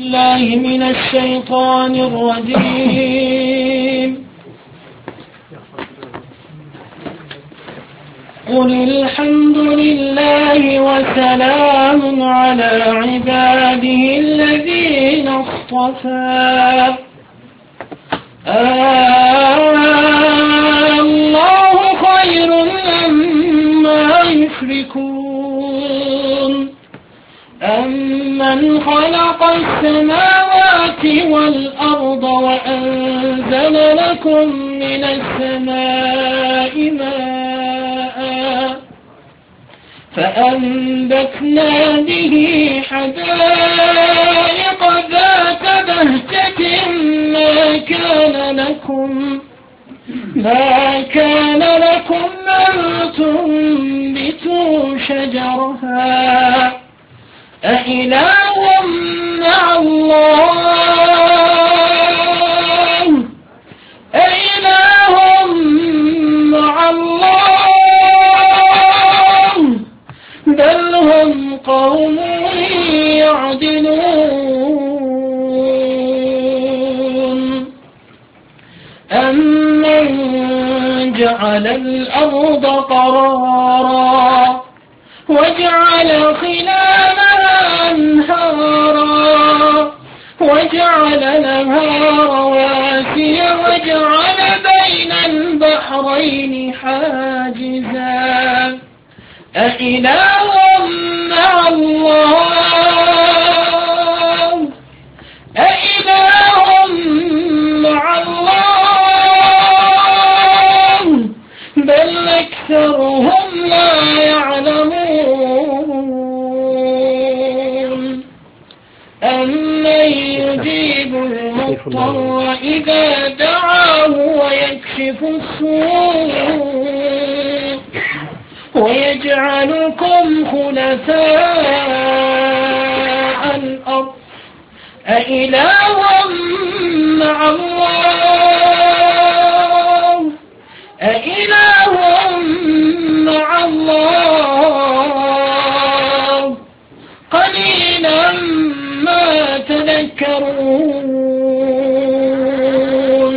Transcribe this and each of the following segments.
الله من الشيطان الرجيم. قل الحمد لله وسلام على عباده الذين اصطفى الله خير عما يشركون أمن خلق السماوات والأرض وأنزل لكم من السماء ماء فأنبتنا به حدائق ذات بهجة ما كان لكم أن تنبتوا شجرها أإله مع الله بل هم قوم يعدلون أمن جعل الأرض قرارا وجعل خلالها أنهارا وجعل لها رواسي وجعل بين البحرين حاجزا أإله مع الله بل أكثرهم لا يعلمون أمن يجيب المضطر إذا دعاه ويكشف السوء ويجعلكم خلفاء الأرض أإله مع الله قليلا ما تذكرون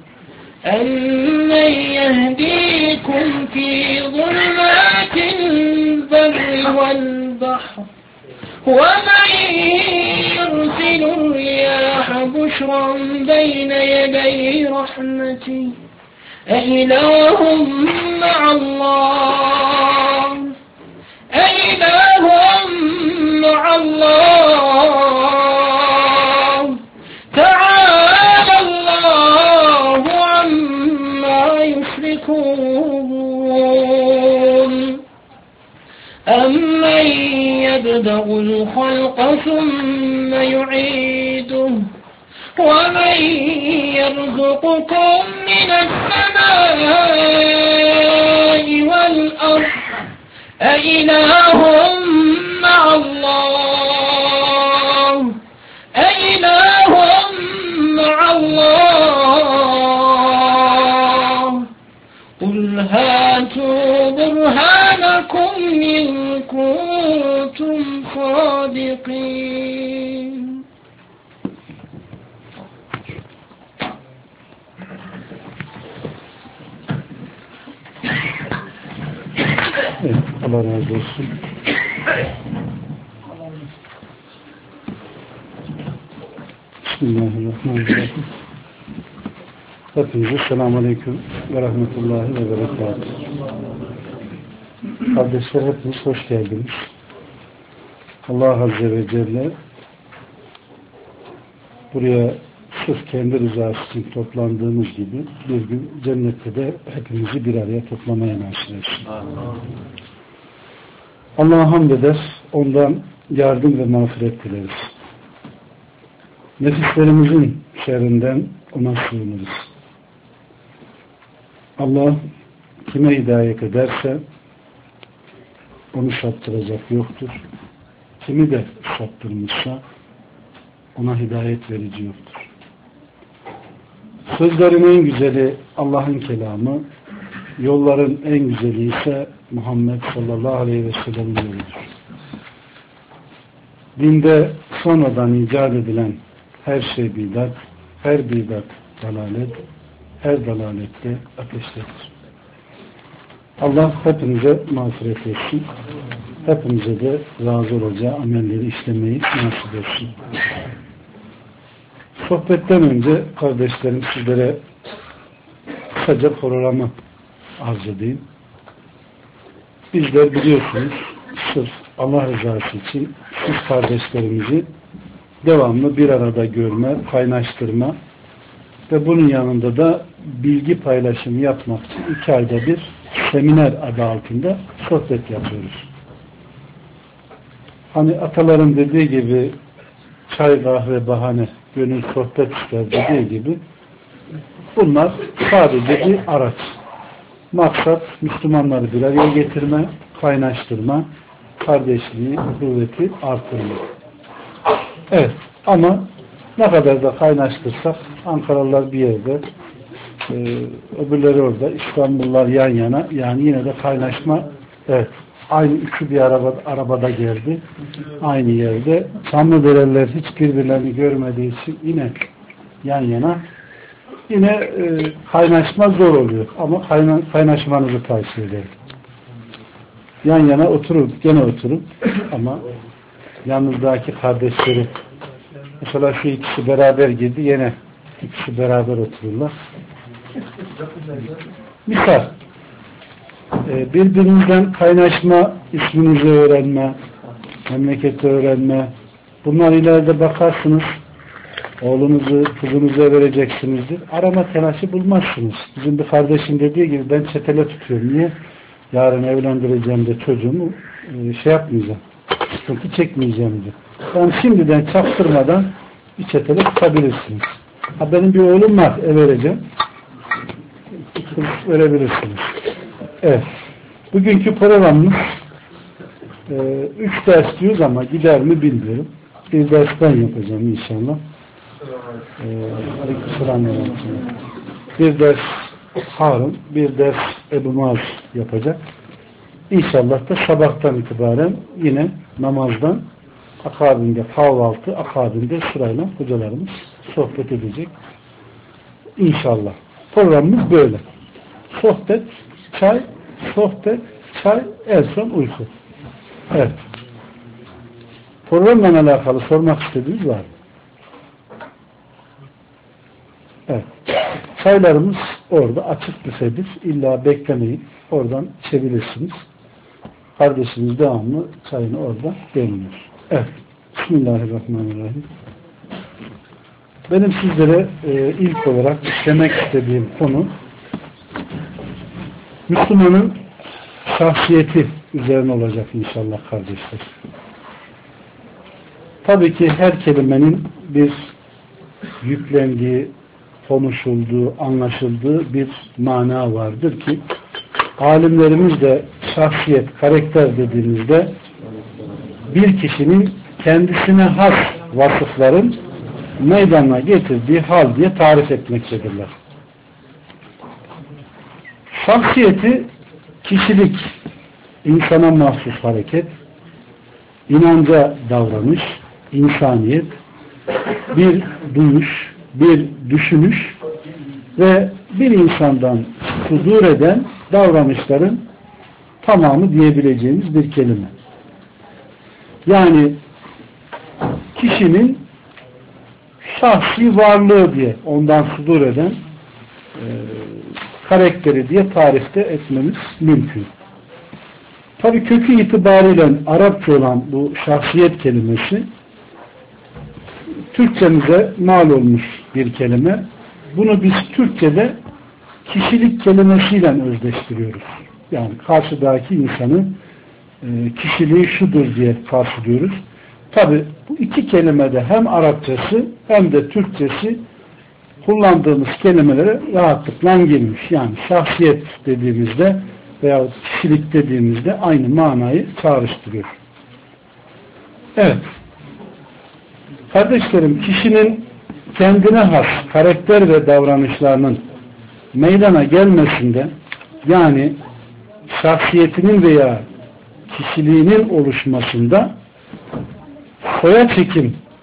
أمن يهديكم في ظلمات البر والبحر ومن يرسل الرياح بشرا بين يدي رحمته أإله مع الله تعالى الله عما يشركون أمن يبدأ الخلق ثم يعيده ومن يرزقكم من السماء والأرض أإله مع الله قل هاتوا برهانكم إن كنتم صادقين. Allah razı olsun. Bismillahirrahmanirrahim. Hepinize selamun aleyküm ve rahmetullahi ve berekatuhu. Kardeşler hepiniz hoş geldiniz. Allah Azze ve Celle buraya sırf kendi rızası için toplandığımız gibi bir gün cennette de hepimizi bir araya toplamaya nasip etsin. Allah'a hamd eder, ondan yardım ve mağfiret dileriz. Nefislerimizin şerrinden ona sığınırız. Allah kime hidayet ederse onu saptıracak yoktur. Kimi de saptırmışsa ona hidayet verici yoktur. Sözlerin en güzeli Allah'ın kelamı, yolların en güzeli ise Muhammed sallallahu aleyhi ve sellem'in yoludur. Dinde sonradan icat edilen her şey bidat, her bidat dalalet, her dalalette ateştedir. Allah hepimize mağfiret etsin. Hepimize de razı olacağı amelleri işlemeyi nasip etsin. Sohbetten önce kardeşlerim sizlere kısaca programı arz edeyim. Bizler biliyorsunuz sırf Allah rızası için siz kardeşlerimizi devamlı bir arada görme, kaynaştırma ve bunun yanında da bilgi paylaşımı yapmak için 2 ayda bir seminer adı altında sohbet yapıyoruz. Hani ataların dediği gibi çay, kahve, bahane, gönül sohbet ister dediği gibi bunlar sadece bir araç. Maksat Müslümanları bir araya getirme, kaynaştırma, kardeşliği, kuvveti artırma. Evet, ama ne kadar da kaynaştırsak Ankaralılar bir yerde, öbürleri orada, İstanbullular yan yana, yani yine de kaynaşma, evet, aynı üçü bir arabada geldi, aynı yerde. Çamlıdereler hiç birbirlerini görmediği için yine yan yana, yine kaynaşma zor oluyor ama kaynaşmanızı tavsiye ederim. Yan yana oturup, gene oturup ama yanınızdaki kardeşleri, mesela şu ikisi beraber girdi, yine ikisi beraber otururlar. Misal, birbirinizden kaynaşma, isminizi öğrenme, memleketi öğrenme, bunlar ileride bakarsınız, oğlunuzu, kızınıza vereceksinizdir. Arama telaşı bulmazsınız. Bizim bir kardeşim dediği gibi ben çetele tutuyorum. Niye? Yarın evlendireceğim de çocuğumu şey yapmayacağım. Sıkıntı çekmeyeceğim diye. Yani şimdiden çaktırmadan bir çetele tutabilirsiniz. Ha, benim bir oğlum var, vereceğim. Kız verebilirsiniz. Evet. Bugünkü programımız 3 ders diyoruz ama gider mi bilmiyorum. Bir ders ben yapacağım inşallah. Bir ders Harun, bir ders Ebu Muaz yapacak. İnşallah da sabahtan itibaren yine namazdan akabinde kahvaltı, akabinde sırayla hocalarımız sohbet edecek. İnşallah. Programımız böyle. Sohbet, çay, sohbet, çay, en son uyku. Evet. Programla alakalı sormak istediğiniz var mı? Evet. Çaylarımız orada açık büfedir. İlla beklemeyin. Oradan içebilirsiniz. Kardeşimiz devamlı çayını orada demliyor. Evet. Bismillahirrahmanirrahim. Benim sizlere ilk olarak işlemek istediğim konu Müslümanın şahsiyeti üzerine olacak inşallah kardeşler. Tabii ki her kelimenin bir yüklendiği, konuşulduğu, anlaşıldığı bir mana vardır ki alimlerimiz de şahsiyet, karakter dediğimizde bir kişinin kendisine has vasıfların meydana getirdiği hal diye tarif etmektedirler. Şahsiyeti kişilik, insana mahsus hareket, inanca davranış, insaniyet, bir duyuş, bir düşünüş ve bir insandan sudur eden davranışların tamamı diyebileceğimiz bir kelime. Yani kişinin şahsi varlığı diye ondan sudur eden karakteri diye tarifte etmemiz mümkün. Tabii kökü itibariyle Arapça olan bu şahsiyet kelimesi Türkçemize mal olmuş bir kelime. Bunu biz Türkçe'de kişilik kelimesiyle özdeştiriyoruz. Yani karşıdaki insanın kişiliği şudur diye karşılıyoruz. Tabii bu iki kelimede hem Arapçası hem de Türkçesi kullandığımız kelimelere rahatlıkla girmiş. Yani şahsiyet dediğimizde veya kişilik dediğimizde aynı manayı çağrıştırıyor. Evet. Kardeşlerim, kişinin kendine has karakter ve davranışlarının meydana gelmesinde, yani şahsiyetinin veya kişiliğinin oluşmasında soya çekim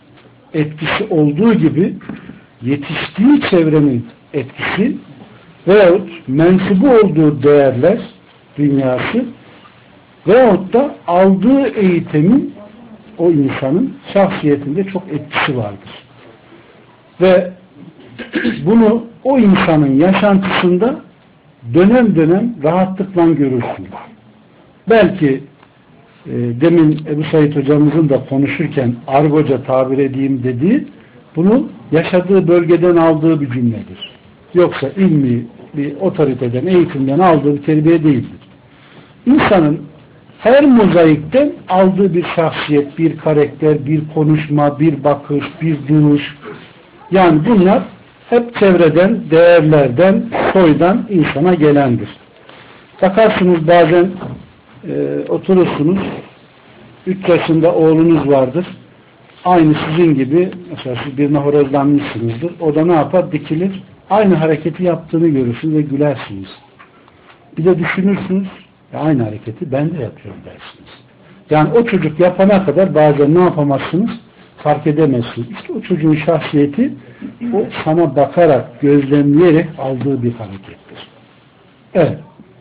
etkisi olduğu gibi yetiştiği çevrenin etkisi veyahut mensubu olduğu değerler dünyası veyahut da aldığı eğitimin o insanın şahsiyetinde çok etkisi vardır. Ve bunu o insanın yaşantısında dönem dönem rahatlıkla görürsünüz. Belki demin Ebu Said hocamızın da konuşurken argoca tabir edeyim dediği bunu yaşadığı bölgeden aldığı bir cümledir. Yoksa ilmi bir otoriteden, eğitimden aldığı bir terbiye değildir. İnsanın her mozaikten aldığı bir şahsiyet, bir karakter, bir konuşma, bir bakış, bir duruş. Yani bunlar hep çevreden, değerlerden, soydan insana gelendir. Bakarsınız bazen oturursunuz, 3 yaşında oğlunuz vardır. Aynı sizin gibi, mesela siz birine horozlanmışsınızdır. O da ne yapar? Dikilir. Aynı hareketi yaptığını görürsünüz ve gülersiniz. Bir de düşünürsünüz, aynı hareketi ben de yapıyorum dersiniz. Yani o çocuk yapana kadar bazen ne yapamazsınız? Fark edemezsiniz. İşte o çocuğun şahsiyeti o sana bakarak, gözlemleyerek aldığı bir harekettir. Evet.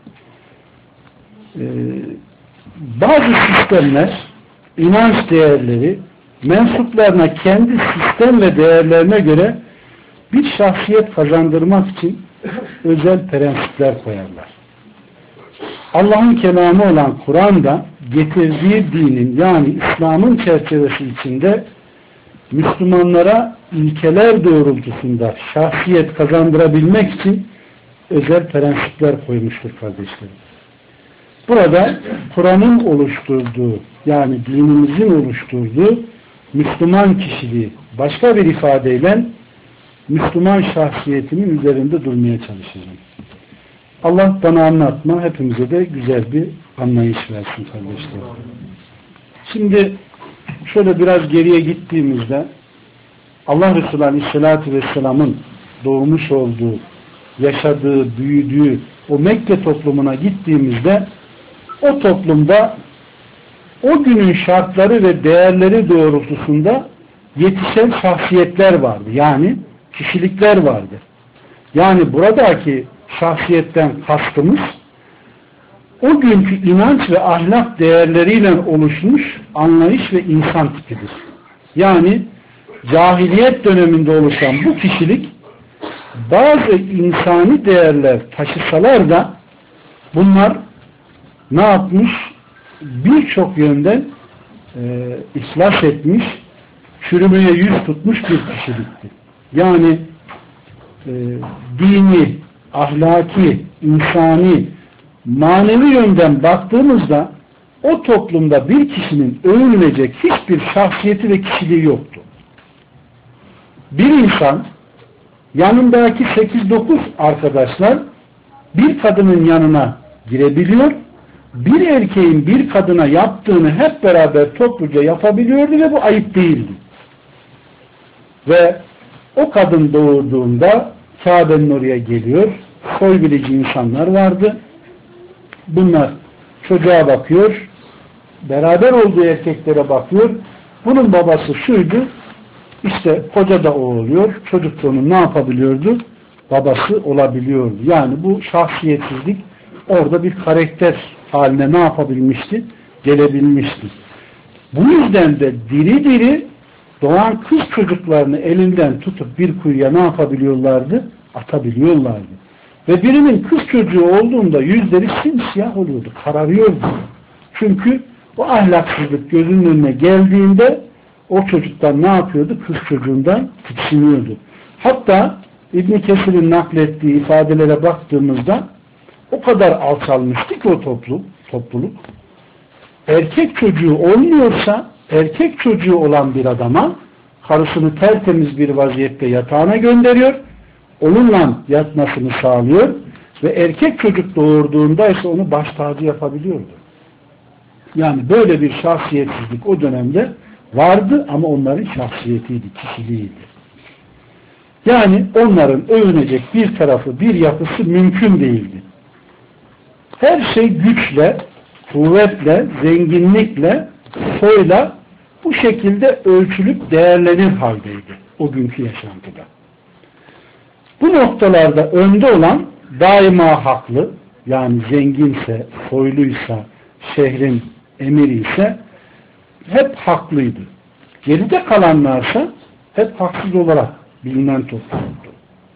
Bazı sistemler, inanç değerleri mensuplarına kendi sistem ve değerlerine göre bir şahsiyet kazandırmak için özel prensipler koyarlar. Allah'ın kelamı olan Kur'an'da getirdiği dinin yani İslam'ın çerçevesi içinde Müslümanlara ilkeler doğrultusunda şahsiyet kazandırabilmek için özel prensipler koymuştur kardeşlerim. Burada Kur'an'ın oluşturduğu yani dinimizin oluşturduğu Müslüman kişiliği başka bir ifadeyle Müslüman şahsiyetinin üzerinde durmaya çalışacağım. Allah bana anlatma, hepimize de güzel bir anlayış versin kardeşlerim. Şimdi şöyle biraz geriye gittiğimizde Allah Resulü Aleyhisselatü Vesselam'ın doğmuş olduğu, yaşadığı, büyüdüğü o Mekke toplumuna gittiğimizde o toplumda o günün şartları ve değerleri doğrultusunda yetişen şahsiyetler vardı. Yani kişilikler vardı. Yani buradaki şahsiyetten kastımız o günkü inanç ve ahlak değerleriyle oluşmuş anlayış ve insan tipidir. Yani cahiliyet döneminde oluşan bu kişilik bazı insani değerler taşısalar da bunlar ne yapmış? Birçok yönden iflas etmiş, çürümeye yüz tutmuş bir kişilikti. Yani dini, ahlaki, insani, manevi yönden baktığımızda o toplumda bir kişinin övünülecek hiçbir şahsiyeti ve kişiliği yoktu. Bir insan yanındaki 8-9 arkadaşlar bir kadının yanına girebiliyor, bir erkeğin bir kadına yaptığını hep beraber topluca yapabiliyordu ve bu ayıp değildi. Ve o kadın doğurduğunda Kabe'nin oraya geliyor, soybilici insanlar vardı. Bunlar çocuğa bakıyor, beraber olduğu erkeklere bakıyor. Bunun babası şuydu, işte koca da o oluyor, çocuk da onun ne yapabiliyordu? Babası olabiliyordu. Yani bu şahsiyetsizlik orada bir karakter haline ne yapabilmişti? Gelebilmişti. Bu yüzden de diri diri doğan kız çocuklarını elinden tutup bir kuyuya ne yapabiliyorlardı? Atabiliyorlardı. Ve birinin kız çocuğu olduğunda yüzleri simsiyah oluyordu, kararıyordu. Çünkü o ahlaksızlık gözünün önüne geldiğinde o çocuktan ne yapıyordu? Kız çocuğundan tiksiniyordu. Hatta İbn Kesir'in naklettiği ifadelere baktığımızda o kadar alçalmıştı ki o topluluk. Erkek çocuğu olmuyorsa erkek çocuğu olan bir adama karısını tertemiz bir vaziyette yatağına gönderiyor, onunla yatmasını sağlıyor ve erkek çocuk doğurduğunda ise onu baş tacı yapabiliyordu. Yani böyle bir şahsiyetsizlik o dönemde vardı ama onların şahsiyetiydi, kişiliğiydi. Yani onların övünecek bir tarafı, bir yapısı mümkün değildi. Her şey güçle, kuvvetle, zenginlikle, soyla bu şekilde ölçülüp değerlenir haldeydi o günkü yaşantıda. Bu noktalarda önde olan daima haklı, yani zenginse, soyluysa, şehrin emiri ise hep haklıydı. Geride kalanlarsa hep haksız olarak bilinen toplumdu.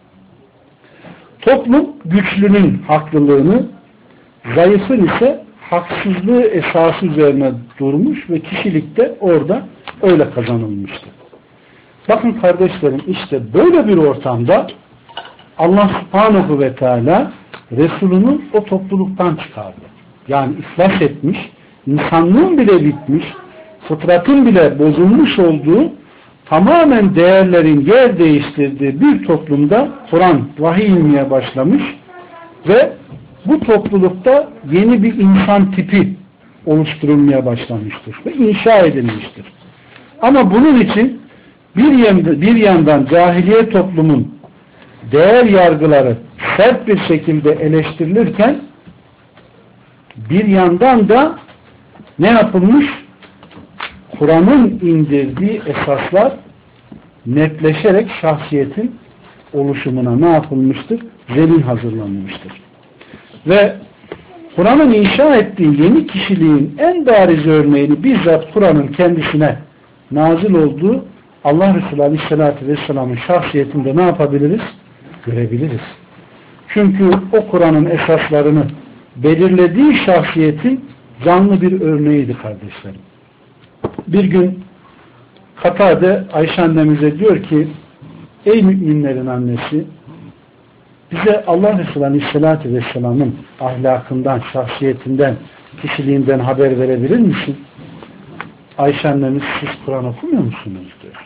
Toplum güçlünün haklılığını, zayıfın ise haksızlığı esası üzerine durmuş ve kişilik de orada öyle kazanılmıştı. Bakın kardeşlerim, işte böyle bir ortamda Allah Subhanahu ve Teala Resulünü o topluluktan çıkardı. Yani iflas etmiş, insanlığın bile bitmiş, fıtratın bile bozulmuş olduğu, tamamen değerlerin yer değiştirdiği bir toplumda Kur'an vahiy inmeye başlamış ve bu toplulukta yeni bir insan tipi oluşturulmaya başlamıştır ve inşa edilmiştir. Ama bunun için bir yandan cahiliye toplumun değer yargıları sert bir şekilde eleştirilirken bir yandan da ne yapılmış? Kur'an'ın indirdiği esaslar netleşerek şahsiyetin oluşumuna ne yapılmıştır? Zemin hazırlanmıştır. Ve Kur'an'ın inşa ettiği yeni kişiliğin en bariz örneğini bizzat Kur'an'ın kendisine nazil olduğu Allah Resulü Aleyhisselatü Vesselam'ın şahsiyetinde ne yapabiliriz? Görebiliriz. Çünkü o Kur'an'ın esaslarını belirlediği şahsiyetin canlı bir örneğiydi kardeşlerim. Bir gün Katade Ayşe annemize diyor ki, ey müminlerin annesi, bize Allah Resulü Aleyhisselatü Vesselam'ın ahlakından, şahsiyetinden, kişiliğinden haber verebilir misin? Ayşe annemiz, siz Kur'an okumuyor musunuz diyor.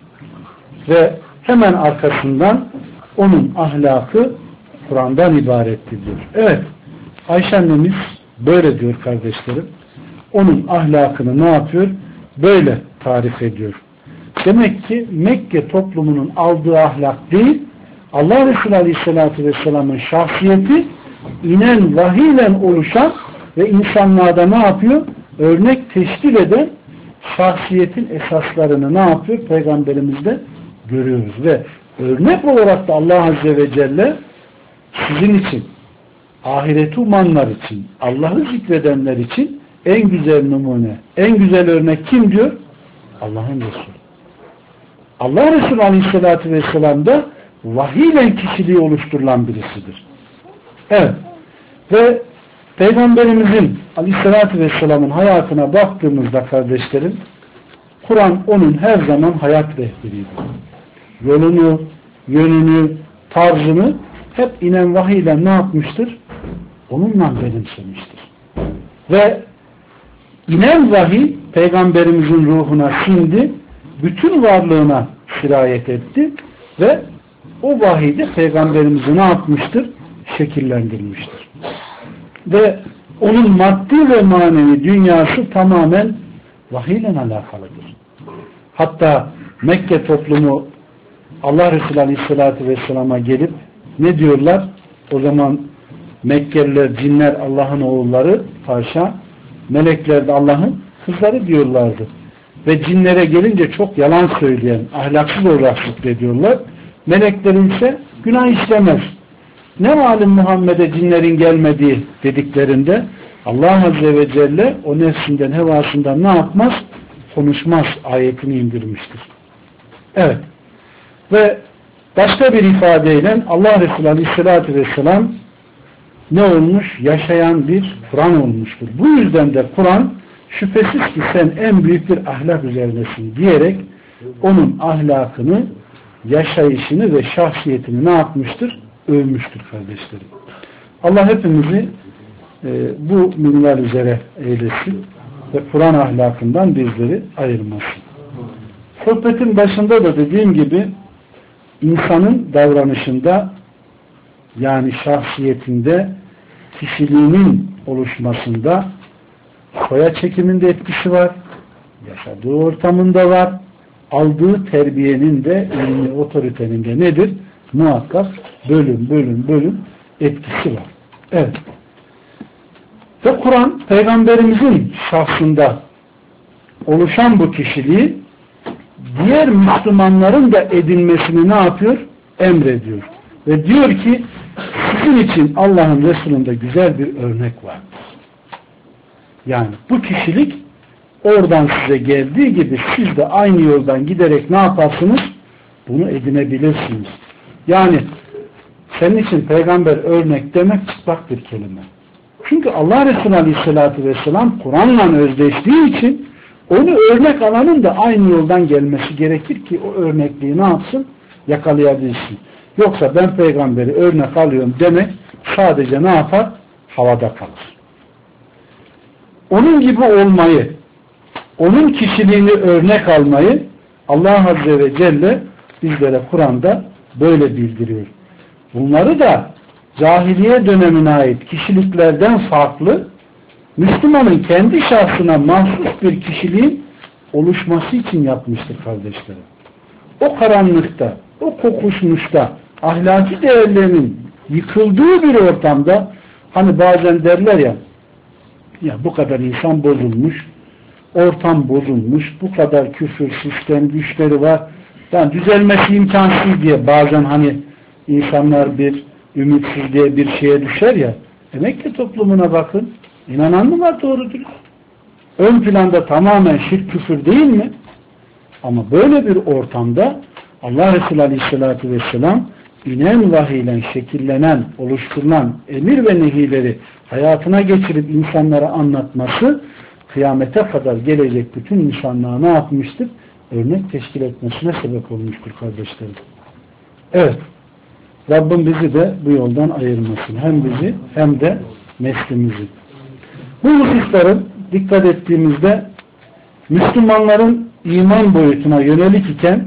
Ve hemen arkasından onun ahlakı Kur'an'dan ibarettir diyor. Evet, Ayşe annemiz böyle diyor kardeşlerim. Onun ahlakını ne yapıyor? Böyle tarif ediyor. Demek ki Mekke toplumunun aldığı ahlak değil, Allah Resulü Aleyhisselatü Vesselam'ın şahsiyeti inen vahiyle oluşan ve insanlarda ne yapıyor? Örnek teşkil eden şahsiyetin esaslarını ne yapıyor? Peygamberimizde görüyoruz ve örnek olarak da Allah Azze ve Celle sizin için, ahireti umanlar için, Allah'ı zikredenler için en güzel numune, en güzel örnek kim diyor? Allah'ın Resulü. Allah Resulü Aleyhisselatü Vesselam da vahiyle kişiliği oluşturulan birisidir. Evet. Ve Peygamberimizin Aleyhisselatü Vesselam'ın hayatına baktığımızda kardeşlerim, Kur'an onun her zaman hayat rehberiydi. Yolunu, yönünü, tarzını hep inen vahiyle ne yapmıştır? Onunla benimsemiştir. Ve inen vahiy Peygamberimizin ruhuna sindi, bütün varlığına sirayet etti ve o vahiyde Peygamberimizi ne yapmıştır? Şekillendirmiştir. Ve onun maddi ve manevi dünyası tamamen vahiyle alakalıdır. Hatta Mekke toplumu Allah Resulü Aleyhisselatü Vesselam'a gelip ne diyorlar? O zaman Mekkeliler, cinler Allah'ın oğulları, haşa, melekler de Allah'ın kızları diyorlardı. Ve cinlere gelince çok yalan söyleyen, ahlaksız olarak zikrediyorlar. Meleklerin ise günah işlemez. Ne malum Muhammed'e cinlerin gelmediği dediklerinde Allah Azze ve Celle o nefsinden, hevasından ne yapmaz? Konuşmaz ayetini indirmiştir. Evet. Ve başka bir ifadeyle Allah Resulü Aleyhisselatü Vesselam ne olmuş? Yaşayan bir Kur'an olmuştur. Bu yüzden de Kur'an şüphesiz ki sen en büyük bir ahlak üzerinesin diyerek onun ahlakını, yaşayışını ve şahsiyetini ne yapmıştır? Övmüştür kardeşlerim. Allah hepimizi bu minval üzere eylesin ve Kur'an ahlakından bizleri ayırmasın. Sohbetin başında da dediğim gibi insanın davranışında, yani şahsiyetinde, kişiliğinin oluşmasında soya çekiminde etkisi var, yaşadığı ortamında var, aldığı terbiyenin de, ilmi, otoritenin de nedir? Muhakkak bölüm etkisi var. Evet. Ve Kur'an Peygamberimizin şahsında oluşan bu kişiliği diğer Müslümanların da edinmesini ne yapıyor? Emrediyor. Ve diyor ki sizin için Allah'ın Resulü'nde güzel bir örnek var. Yani bu kişilik oradan size geldiği gibi siz de aynı yoldan giderek ne yaparsınız? Bunu edinebilirsiniz. Yani senin için peygamber örnek demek çıplak bir kelime. Çünkü Allah Resulü Aleyhisselatü Vesselam Kur'an'la özdeştiği için onu örnek alanın da aynı yoldan gelmesi gerekir ki o örnekliği ne yapsın? Yakalayabilsin. Yoksa ben peygamberi örnek alıyorum demek sadece ne yapar? Havada kalır. Onun gibi olmayı, onun kişiliğini örnek almayı Allah Azze ve Celle bizlere Kur'an'da böyle bildiriyor. Bunları da cahiliye dönemine ait kişiliklerden farklı, Müslümanın kendi şahsına mahsus bir kişiliğin oluşması için yapmıştır kardeşlerim. O karanlıkta, o kokuşmuşta, ahlaki değerlerinin yıkıldığı bir ortamda, hani bazen derler ya bu kadar insan bozulmuş, ortam bozulmuş, bu kadar küfür, sistem, güçleri var, yani düzelmesi imkansız diye bazen hani insanlar bir ümitsizliğe bir şeye düşer ya, Mekke toplumuna bakın, inanan mı var doğrudur? Ön planda tamamen şirk küfür değil mi? Ama böyle bir ortamda Allah Resulü Aleyhisselatü Vesselam inen vahiyle şekillenen, oluşturulan emir ve nehileri hayatına geçirip insanlara anlatması kıyamete kadar gelecek bütün insanlığa ne yapmıştır? Örnek teşkil etmesine sebep olmuştur kardeşlerim. Evet. Rabbim bizi de bu yoldan ayırmasın. Hem bizi hem de neslimizi. Bu hususların dikkat ettiğimizde Müslümanların iman boyutuna yönelik iken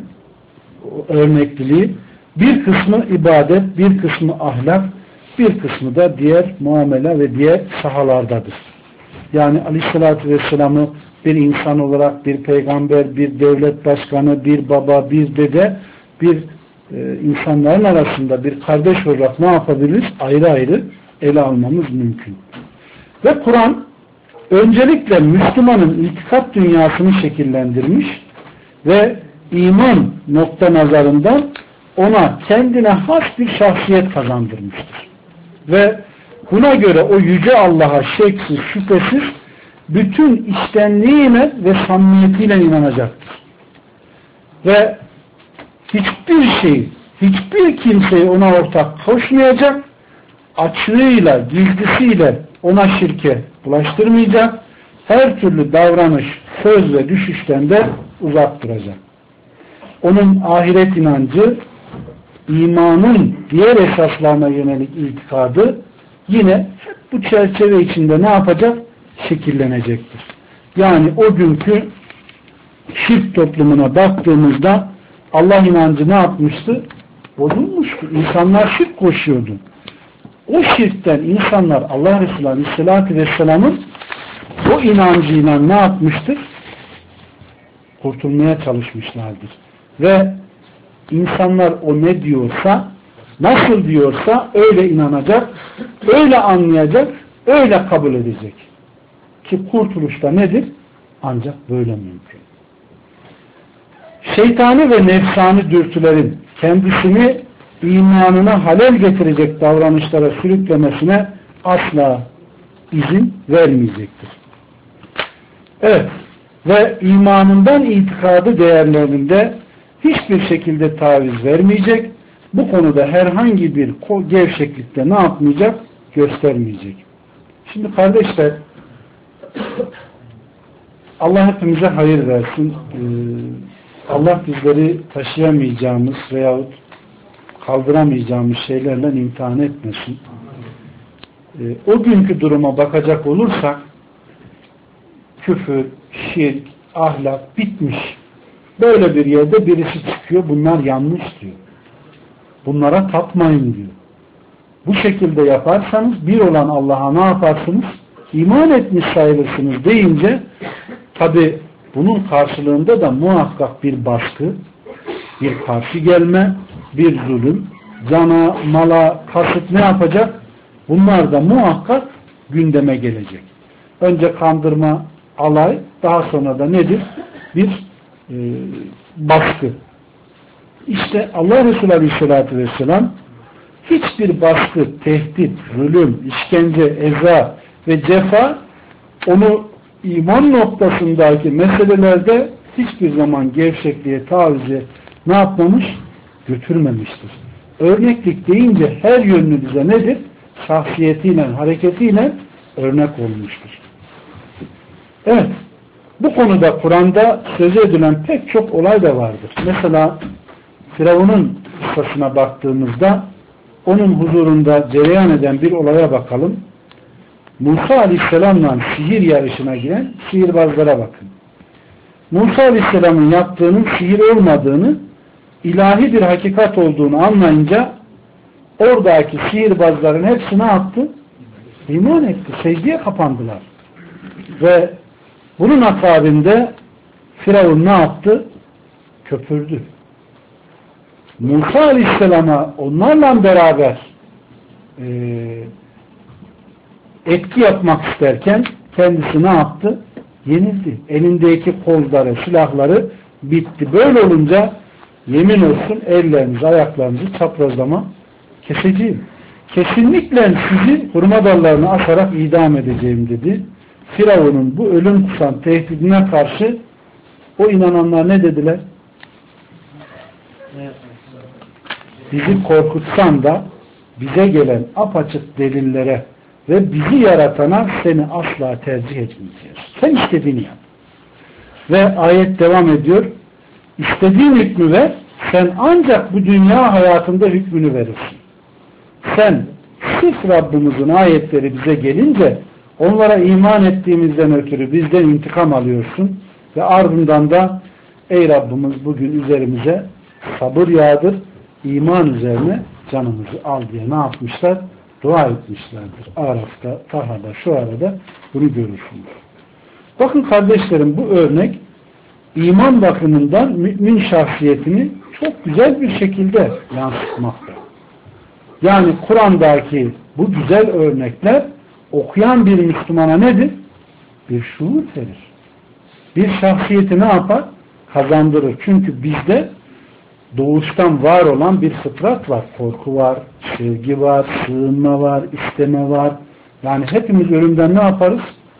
örnekliliği bir kısmı ibadet, bir kısmı ahlak, bir kısmı da diğer muamele ve diğer sahalardadır. Yani Aleyhisselatü Vesselam'ı bir insan olarak, bir peygamber, bir devlet başkanı, bir baba, bir dede, bir insanların arasında bir kardeş olarak ne yapabiliriz? Ayrı ayrı ele almamız mümkün. Ve Kur'an öncelikle Müslümanın itikat dünyasını şekillendirmiş ve iman nokta nazarından ona kendine has bir şahsiyet kazandırmıştır. Ve buna göre o yüce Allah'a şeksiz, şüphesiz bütün içtenliğiyle ve samimiyetiyle inanacaktır. Ve hiçbir şey, hiçbir kimseyi ona ortak koşmayacak, açığıyla, gizlisiyle ona şirke bulaştırmayacak, her türlü davranış, söz ve düşüşten de uzak duracak. Onun ahiret inancı, imanın diğer esaslarına yönelik itikadı yine hep bu çerçeve içinde ne yapacak? Şekillenecektir. Yani o günkü şirk toplumuna baktığımızda Allah inancı ne yapmıştı? Bozulmuştu. İnsanlar şirk koşuyordu. O şirkten insanlar Allah Resulü Aleyhisselatü Vesselam'ın o inancıyla ne yapmıştır? Kurtulmaya çalışmışlardır. Ve insanlar o ne diyorsa, nasıl diyorsa öyle inanacak, öyle anlayacak, öyle kabul edecek. Ki kurtuluşta nedir? Ancak böyle mümkün. Şeytani ve nefsani dürtülerin kendisini imanına halel getirecek davranışlara sürüklemesine asla izin vermeyecektir. Evet. Ve imanından itikadı değerlerinde hiçbir şekilde taviz vermeyecek. Bu konuda herhangi bir gevşeklikte ne yapmayacak? Göstermeyecek. Şimdi kardeşler, Allah hepimize hayır versin. Allah bizleri taşıyamayacağımız veyahut kaldıramayacağımız şeylerle imtihan etmesin. O günkü duruma bakacak olursak küfür, şirk, ahlak bitmiş. Böyle bir yerde birisi çıkıyor, bunlar yanlış diyor. Bunlara tapmayın diyor. Bu şekilde yaparsanız bir olan Allah'a ne yaparsınız? İman etmiş sayılırsınız deyince tabi bunun karşılığında da muhakkak bir baskı, bir karşı gelme, bir zulüm, cana, mala, kasıt ne yapacak? Bunlar da muhakkak gündeme gelecek. Önce kandırma, alay, daha sonra da nedir? Bir baskı. İşte Allah Resulü Aleyhisselatü Vesselam hiçbir baskı, tehdit, zulüm, işkence, eza ve cefa onu iman noktasındaki meselelerde hiçbir zaman gevşekliğe, tavize ne yapmamış? Götürmemiştir. Örneklik deyince her yönlü bize nedir? Şahsiyetiyle, hareketiyle örnek olmuştur. Evet, bu konuda Kur'an'da söz edilen pek çok olay da vardır. Mesela Firavun'un kıssasına baktığımızda onun huzurunda cereyan eden bir olaya bakalım. Musa Aleyhisselam'la sihir yarışına giren sihirbazlara bakın. Musa Aleyhisselam'ın yaptığının sihir olmadığını, ilahi bir hakikat olduğunu anlayınca oradaki sihirbazların hepsi ne yaptı? İman etti. Secdeye kapandılar. Ve bunun akabinde Firavun ne yaptı? Köpürdü. Musa Aleyhisselam'a onlarla beraber etki yapmak isterken kendisi ne yaptı? Yenildi. Elindeki kozları, silahları bitti. Böyle olunca yemin olsun ellerinizi, ayaklarınızı çaprazlama keseceğim. Kesinlikle sizi hurma dallarını asarak idam edeceğim dedi. Firavun'un bu ölüm kusan tehdidine karşı o inananlar ne dediler? Bizi korkutsan da bize gelen apaçık delillere ve bizi yaratana seni asla tercih etmeyeceğiz. Sen istediğini yap. Ve ayet devam ediyor. İstediğin hükmü ver, sen ancak bu dünya hayatında hükmünü verirsin. Sen sırf Rabbimizin ayetleri bize gelince onlara iman ettiğimizden ötürü bizden intikam alıyorsun ve ardından da ey Rabbimiz bugün üzerimize sabır yağdır, iman üzerine canımızı al diye ne yapmışlar? Dua etmişlerdir. Araf'ta, Taha'da, şu arada bunu görürsünüz. Bakın kardeşlerim, bu örnek iman bakımından mümin şahsiyetini çok güzel bir şekilde yansıtmakta. Yani Kur'an'daki bu güzel örnekler okuyan bir Müslümana nedir? Bir şuur verir. Bir şahsiyeti ne yapar? Kazandırır. Çünkü bizde doğuştan var olan bir fıtrat var. Korku var, sevgi var, sığınma var, isteme var. Yani hepimiz ölümden ne yaparız?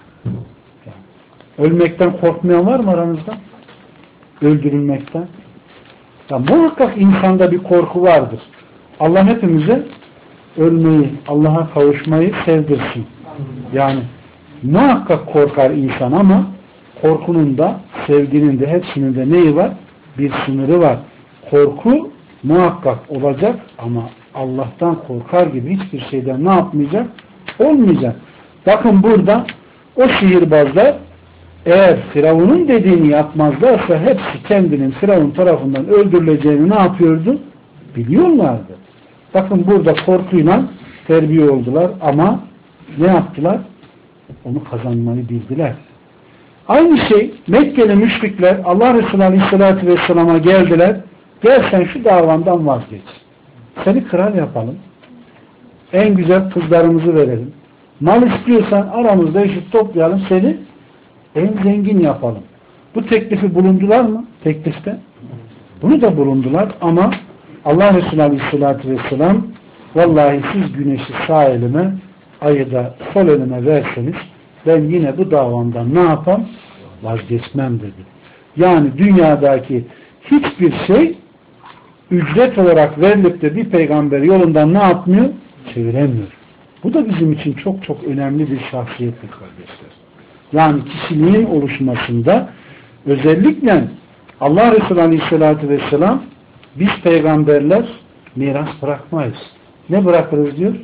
Ölmekten korkmayan var mı aranızda? Öldürülmekten. Ya muhakkak insanda bir korku vardır. Allah hepimize ölmeyi, Allah'a kavuşmayı sevdirsin. Yani muhakkak korkar insan ama korkunun da, sevginin de hepsinin de neyi var? Bir sınırı var. Korku muhakkak olacak ama Allah'tan korkar gibi hiçbir şeyden ne yapmayacak? Olmayacak. Bakın burada o sihirbazlar eğer Firavun'un dediğini yapmazlarsa hepsi kendinin Firavun tarafından öldürüleceğini ne yapıyordu? Biliyorlardı. Bakın burada korkuyla terbiye oldular ama ne yaptılar? Onu kazanmayı bildiler. Aynı şey Mekkeli müşrikler Allah Resulü Aleyhisselatü Vesselam'a geldiler. Gel sen şu davandan vazgeç. Seni kral yapalım. En güzel kızlarımızı verelim. Mal istiyorsan aramızda eşit toplayalım, seni en zengin yapalım. Bu teklifi bulundular mı? Teklifte. Bunu da bulundular ama Allah Resulü Aleyhisselatü Vesselam vallahi siz güneşi sağ elime, ayı da sol elime verseniz ben yine bu davamdan ne yapam? Vazgeçmem dedi. Yani dünyadaki hiçbir şey ücret olarak verilip de bir peygamber yolundan ne yapmıyor? Çeviremiyor. Bu da bizim için çok çok önemli bir şahsiyettir kardeşler. Yani kişiliğin oluşmasında özellikle Allah Resulü Aleyhisselatü Vesselam biz peygamberler miras bırakmayız. Ne bırakırız diyor?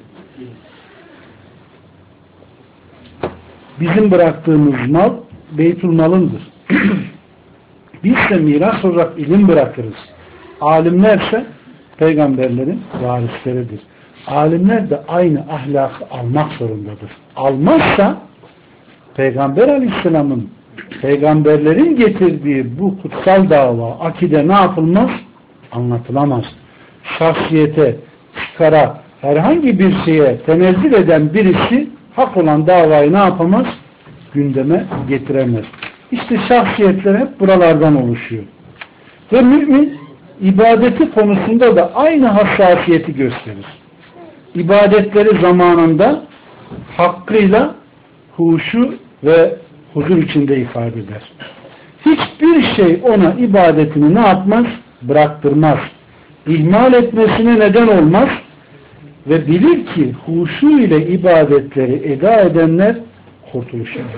Bizim bıraktığımız mal Beytülmal'ındır. Biz de miras olarak ilim bırakırız. Alimlerse peygamberlerin varisleridir. Alimler de aynı ahlakı almak zorundadır. Almazsa Peygamber Aleyhisselam'ın peygamberlerin getirdiği bu kutsal dava, akide ne yapılmaz? Anlatılamaz. Şahsiyete, çıkara, herhangi bir şeye tenezzül eden birisi hak olan davayı ne yapamaz? gündeme getiremez. İşte şahsiyetler hep buralardan oluşuyor. Ve mümin ibadeti konusunda da aynı hassasiyeti gösterir. İbadetleri zamanında hakkıyla huşu ve huzur içinde ifade eder. Hiçbir şey ona ibadetini ne yapmaz? Bıraktırmaz. İhmal etmesine neden olmaz ve bilir ki huşu ile ibadetleri eda edenler kurtuluş eder.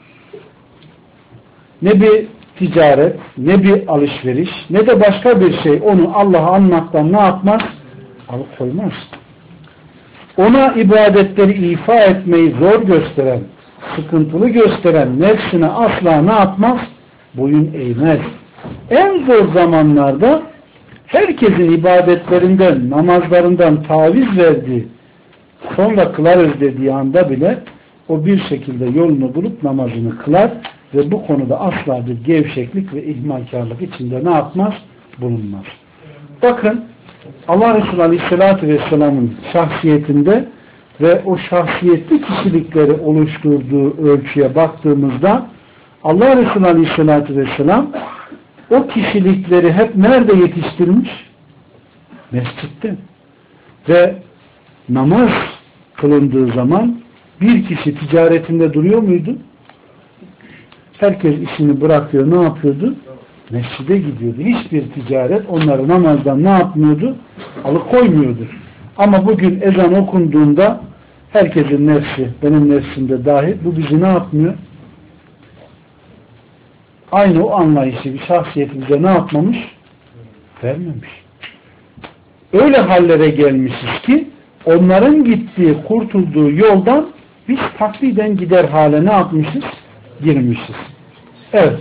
Ne bir ticaret, ne bir alışveriş, ne de başka bir şey onu Allah'a anmaktan ne yapmaz? Alıkoymaz. Ona ibadetleri ifa etmeyi zor gösteren, sıkıntılı gösteren nefsine asla ne yapmaz? Boyun eğmez. En zor zamanlarda herkesin ibadetlerinden, namazlarından taviz verdiği, sonra kılarız dediği anda bile o bir şekilde yolunu bulup namazını kılar ve bu konuda asla bir gevşeklik ve ihmalkarlık içinde ne yapmaz? Bulunmaz. Bakın Allah Resulü Aleyhisselatü Vesselam'ın şahsiyetinde ve o şahsiyetli kişilikleri oluşturduğu ölçüye baktığımızda Allah Resulü Aleyhisselatü Vesselam o kişilikleri hep nerede yetiştirmiş? Mescitte. Ve namaz kılındığı zaman bir kişi ticaretinde duruyor muydu? Herkes işini bırakıyor. Ne yapıyordu? Mescide gidiyordu. Hiçbir ticaret onları namazdan ne yapmıyordu? Alıkoymuyordu. Ama bugün ezan okunduğunda herkesin nefsi, benim nefsimde dahil, bu bizi ne yapmıyor? Aynı o anlayışı, bir şahsiyeti bize ne yapmamış? Vermemiş. Öyle hallere gelmişiz ki onların gittiği, kurtulduğu yoldan biz takliden gider hale ne yapmışız? Girmişiz. Evet.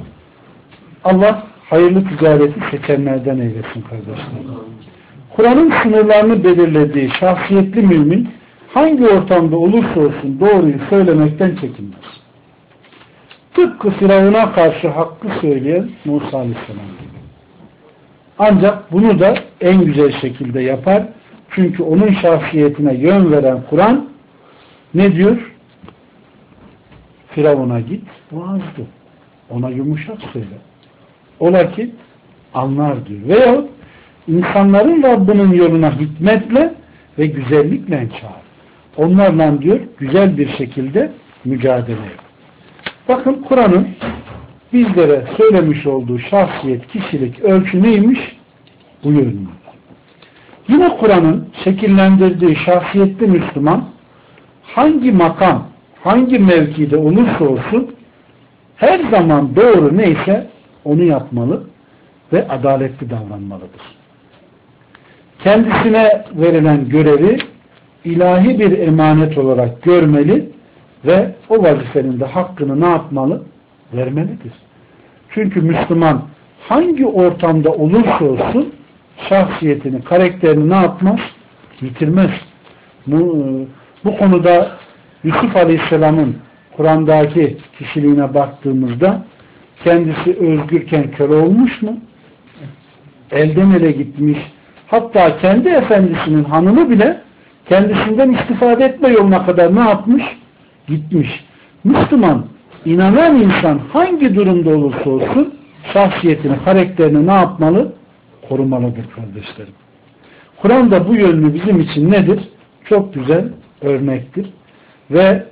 Allah hayırlı ticareti seçenlerden eylesin kardeşlerim. Kur'an'ın sınırlarını belirlediği şahsiyetli mümin hangi ortamda olursa olsun doğruyu söylemekten çekinmez. Tıpkı Firavun'a karşı hakkı söyleyen Musa Aleyhisselam gibi. Ancak bunu da en güzel şekilde yapar. Çünkü onun şahsiyetine yön veren Kur'an ne diyor? Firavun'a git, vaazdır. Ona yumuşak söyle. Ola ki anlar diyor. Veyahut insanların Rabbinin yoluna hikmetle ve güzellikle çağır. Onlarla diyor güzel bir şekilde mücadele et. Bakın Kur'an'ın bizlere söylemiş olduğu şahsiyet, kişilik, ölçü neymiş? Bu yönlü. Yine Kur'an'ın şekillendirdiği şahsiyetli Müslüman hangi makam, hangi mevkide olursa olsun her zaman doğru neyse onu yapmalı ve adaletli davranmalıdır. Kendisine verilen görevi ilahi bir emanet olarak görmeli ve o vazifenin de hakkını ne yapmalı? Vermelidir. Çünkü Müslüman hangi ortamda olursa olsun şahsiyetini, karakterini ne yapmaz? Yitirmez. Bu konuda Yusuf Aleyhisselam'ın Kur'an'daki kişiliğine baktığımızda kendisi özgürken köle olmuş mu? Elden ele gitmiş. Hatta kendi efendisinin hanımı bile kendisinden istifade etme yoluna kadar ne yapmış? Gitmiş. Müslüman, inanan insan hangi durumda olursa olsun şahsiyetini, karakterini ne yapmalı? Korumalıdır kardeşlerim. Kur'an'da bu yönlü bizim için nedir? Çok güzel örnektir. Ve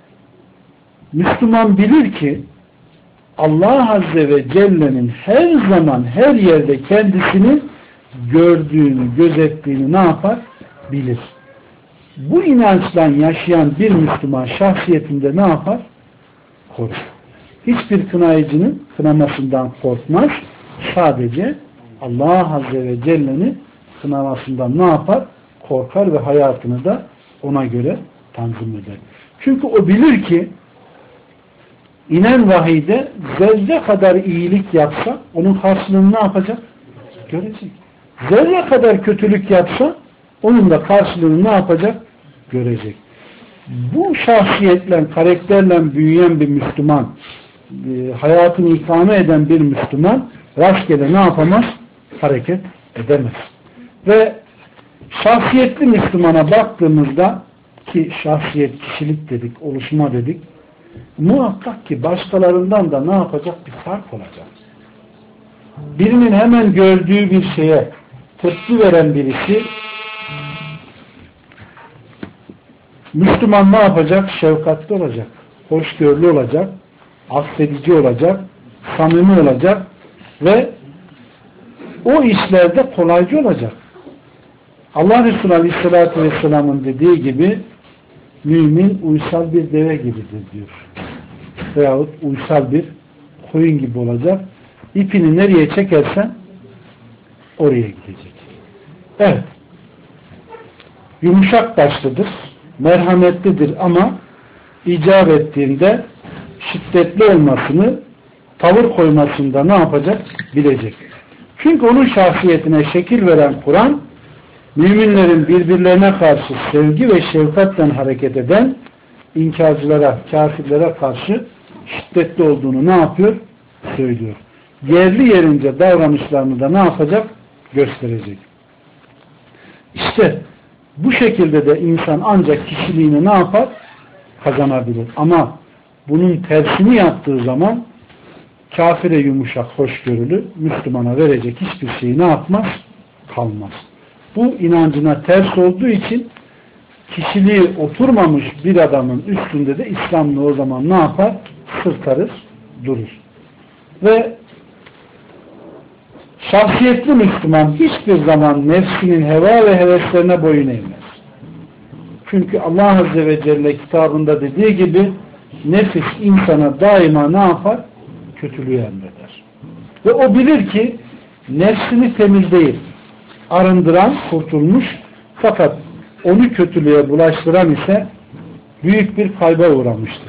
Müslüman bilir ki Allah Azze ve Celle'nin her zaman her yerde kendisini gördüğünü, gözettiğini ne yapar? Bilir. Bu inançla yaşayan bir Müslüman şahsiyetinde ne yapar? Korur. Hiçbir kınayıcının kınamasından korkmaz. Sadece Allah Azze ve Celle'nin kınamasından ne yapar? Korkar ve hayatını da ona göre tanzim eder. Çünkü o bilir ki inen vahiyde zerre kadar iyilik yapsa onun karşılığını ne yapacak? Görecek. Zerre kadar kötülük yapsa onun da karşılığını ne yapacak? Görecek. Bu şahsiyetle, karakterle büyüyen bir Müslüman, hayatını ikame eden bir Müslüman rastgele ne yapamaz? Hareket edemez. Ve şahsiyetli Müslümana baktığımızda ki şahsiyet, kişilik dedik, oluşma dedik. muhakkak ki başkalarından da ne yapacak? Bir fark olacak. Birinin hemen gördüğü bir şeye tepki veren birisi, Müslüman ne yapacak? Şefkatli olacak, hoşgörülü olacak, affedici olacak, samimi olacak ve o işlerde kolaycı olacak. Allah Resulü Aleyhisselatü Vesselam'ın dediği gibi mümin uysal bir deve gibidir diyor. Veyahut uysal bir koyun gibi olacak. İpini nereye çekersen oraya gidecek. Evet. Yumuşak başlıdır, merhametlidir ama icap ettiğinde şiddetli olmasını, tavır koymasında ne yapacak? Bilecek. Çünkü onun şahsiyetine şekil veren Kur'an, müminlerin birbirlerine karşı sevgi ve şefkatle hareket eden inkarcılara, kafirlere karşı şiddetli olduğunu ne yapıyor? Söylüyor. Yerli yerince davranışlarını da ne yapacak? Gösterecek. İşte bu şekilde de insan ancak kişiliğini ne yapar? Kazanabilir. Ama bunun tersini yaptığı zaman kafire yumuşak, hoşgörülü, Müslümana verecek hiçbir şeyi ne yapmaz? Kalmaz. Bu inancına ters olduğu için kişiliği oturmamış bir adamın üstünde de İslam'la o zaman ne yapar? Sırtarır, durur. Ve şahsiyetli Müslüman hiçbir zaman nefsinin heva ve heveslerine boyun eğmez. Çünkü Allah Azze ve Celle kitabında dediği gibi nefis insana daima ne yapar? Kötülüğü emreder. Ve o bilir ki nefsini temizleyip arındıran kurtulmuş, fakat onu kötülüğe bulaştıran ise büyük bir kayba uğramıştır.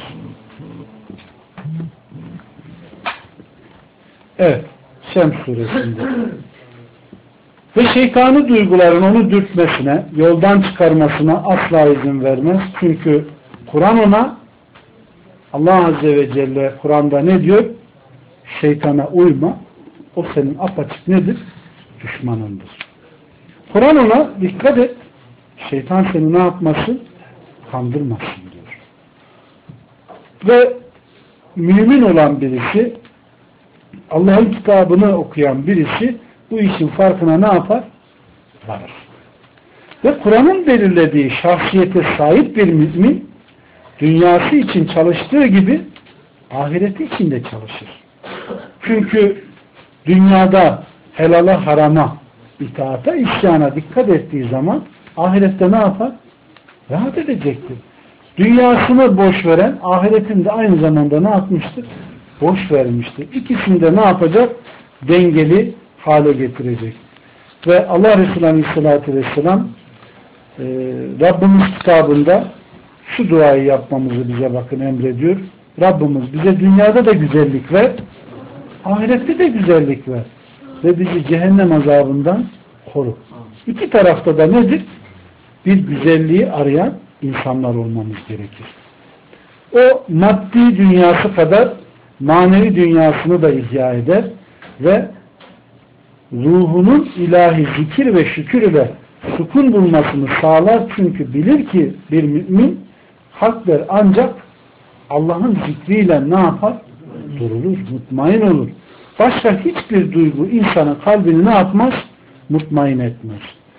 Evet, Şems suresinde. Ve şeytani duyguların onu dürtmesine, yoldan çıkarmasına asla izin vermez. Çünkü Kur'an ona, Allah Azze ve Celle Kur'an'da ne diyor? Şeytana uyma, o senin apaçık nedir? Düşmanındır. Kur'an ona dikkat et, şeytan seni ne yapmasın? Kandırmasın diyor. Ve mümin olan birisi, Allah'ın kitabını okuyan birisi bu işin farkına ne yapar? Varır. Ve Kur'an'ın belirlediği şahsiyete sahip bir mümin dünyası için çalıştığı gibi ahireti için de çalışır. Çünkü dünyada helala harama, itaata, isyana dikkat ettiği zaman ahirette ne yapar? Rahat edecektir. Dünyasını boş veren ahiretinde aynı zamanda ne yapmıştır? Boş vermiştir. İkisini de ne yapacak? Dengeli hale getirecek. Ve Allah Resulü Aleyhisselatü Vesselam Rabbimiz kitabında şu duayı yapmamızı bize bakın emrediyor. Rabbimiz bize dünyada da güzellik ver, ahirette de güzellik ver ve bizi cehennem azabından koru. İki tarafta da nedir? Bir güzelliği arayan insanlar olmamız gerekir. O maddi dünyası kadar manevi dünyasını da ihya eder ve ruhunun ilahi zikir ve şükür ile sükun bulmasını sağlar. Çünkü bilir ki bir mümin haklar ancak Allah'ın zikriyle ne yapar? Durulur, mutmain olur. Başka hiçbir duygu insanın kalbini ne yapmaz? Mutmain etmez.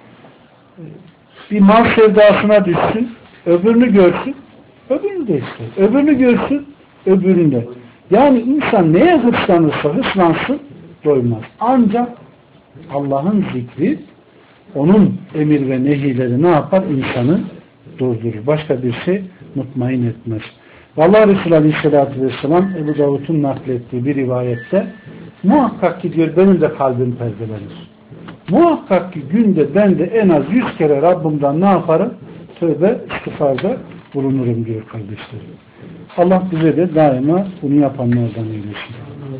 Bir mal sevdasına düşsün, öbürünü görsün, öbürünü de ister. Öbürünü görsün, öbürünü de. Yani insan neye hırslanırsa hırslansın, doymaz. Ancak Allah'ın zikri, onun emir ve nehileri ne yapar? İnsanı durdurur. Başka bir şey mutmain etmez. Allah Resulü Aleyhisselatü Vesselam Ebu Davud'un naklettiği bir rivayette muhakkak ki diyor benim de kalbim perdelenir. Muhakkak ki günde ben de en az 100 kere Rabbimden ne yaparım? Tövbe istiğfarda bulunurum diyor kardeşlerim. Allah bize de daima bunu yapanlardan eylesin.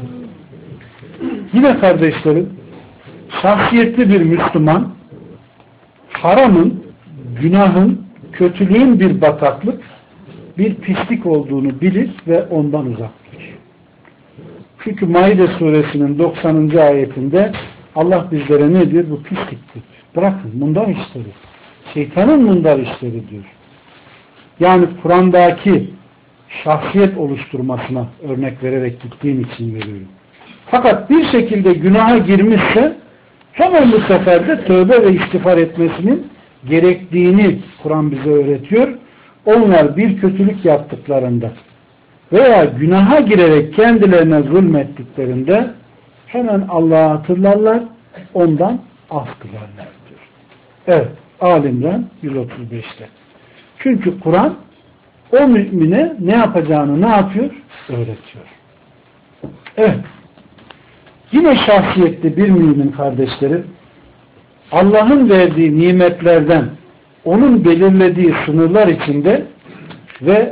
Yine kardeşlerim, şahsiyetli bir Müslüman haramın, günahın, kötülüğün bir bataklık, bir pislik olduğunu bilir ve ondan uzak durur. Çünkü Maide suresinin 90. ayetinde Allah bizlere ne diyor? Bu pisliktir. Bırakın mundar işleri. Şeytanın mundar işleri diyor. Yani Kur'an'daki şahsiyet oluşturmasına örnek vererek gittiğim için veriyorum. Fakat bir şekilde günaha girmişse hemen bu sefer de tövbe ve istiğfar etmesinin gerektiğini Kur'an bize öğretiyor. Onlar bir kötülük yaptıklarında veya günaha girerek kendilerine zulmettiklerinde hemen Allah'ı hatırlarlar, ondan af dilerler diyor. Evet, Ali İmran 135'te. Çünkü Kur'an o mümine ne yapacağını ne yapıyor? Öğretiyor. Evet. Yine şahsiyetli bir mümin kardeşlerim, Allah'ın verdiği nimetlerden onun belirlediği sınırlar içinde ve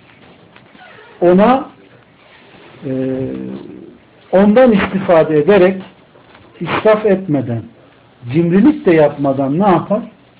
ona ondan istifade ederek israf etmeden, cimrilik de yapmadan ne yapar?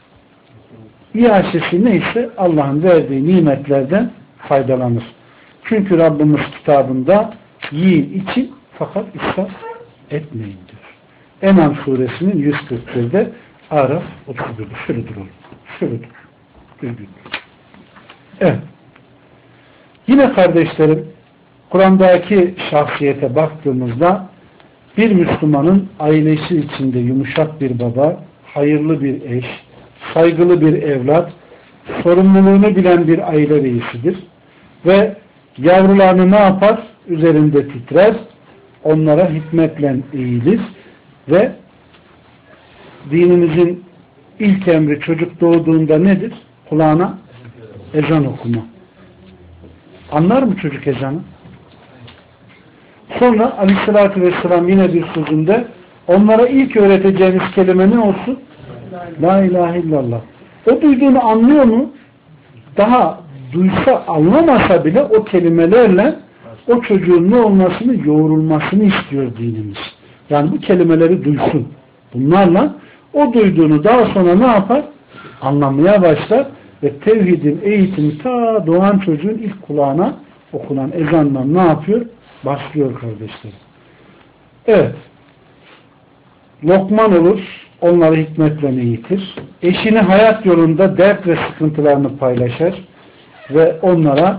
İaşesi neyse Allah'ın verdiği nimetlerden faydalanır. Çünkü Rabbimiz kitabında yiyin için fakat israf etmeyin diyor. En'am suresinin 141'de Araf 31'de. Şurudur oğlum. Şurudur. Düzgün. Evet. Yine kardeşlerim, Kur'an'daki şahsiyete baktığımızda bir Müslümanın ailesi içinde yumuşak bir baba, hayırlı bir eş, saygılı bir evlat, sorumluluğunu bilen bir aile reisidir. Ve yavrularını ne yapar? Üzerinde titrer, onlara hikmetle eğilir ve dinimizin ilk emri çocuk doğduğunda nedir? Kulağına ezan okuma. Anlar mı çocuk ezanı? Sonra Aleyhisselatü Vesselam yine bir sözünde onlara ilk öğreteceğiniz kelime ne olsun? La ilahe illallah. O duyduğunu anlıyor mu? Daha duysa anlamasa bile o kelimelerle o çocuğun ne olmasını, yoğrulmasını istiyor dinimiz. Yani bu kelimeleri duysun. Bunlarla o duyduğunu daha sonra ne yapar? Anlamaya başlar ve tevhidin eğitimi ta doğan çocuğun ilk kulağına okunan ezanla ne yapıyor? Başlıyor kardeşlerim. Evet. Lokman olur, onları hikmetle eğitir. Eşini hayat yolunda dert ve sıkıntılarını paylaşır ve onlara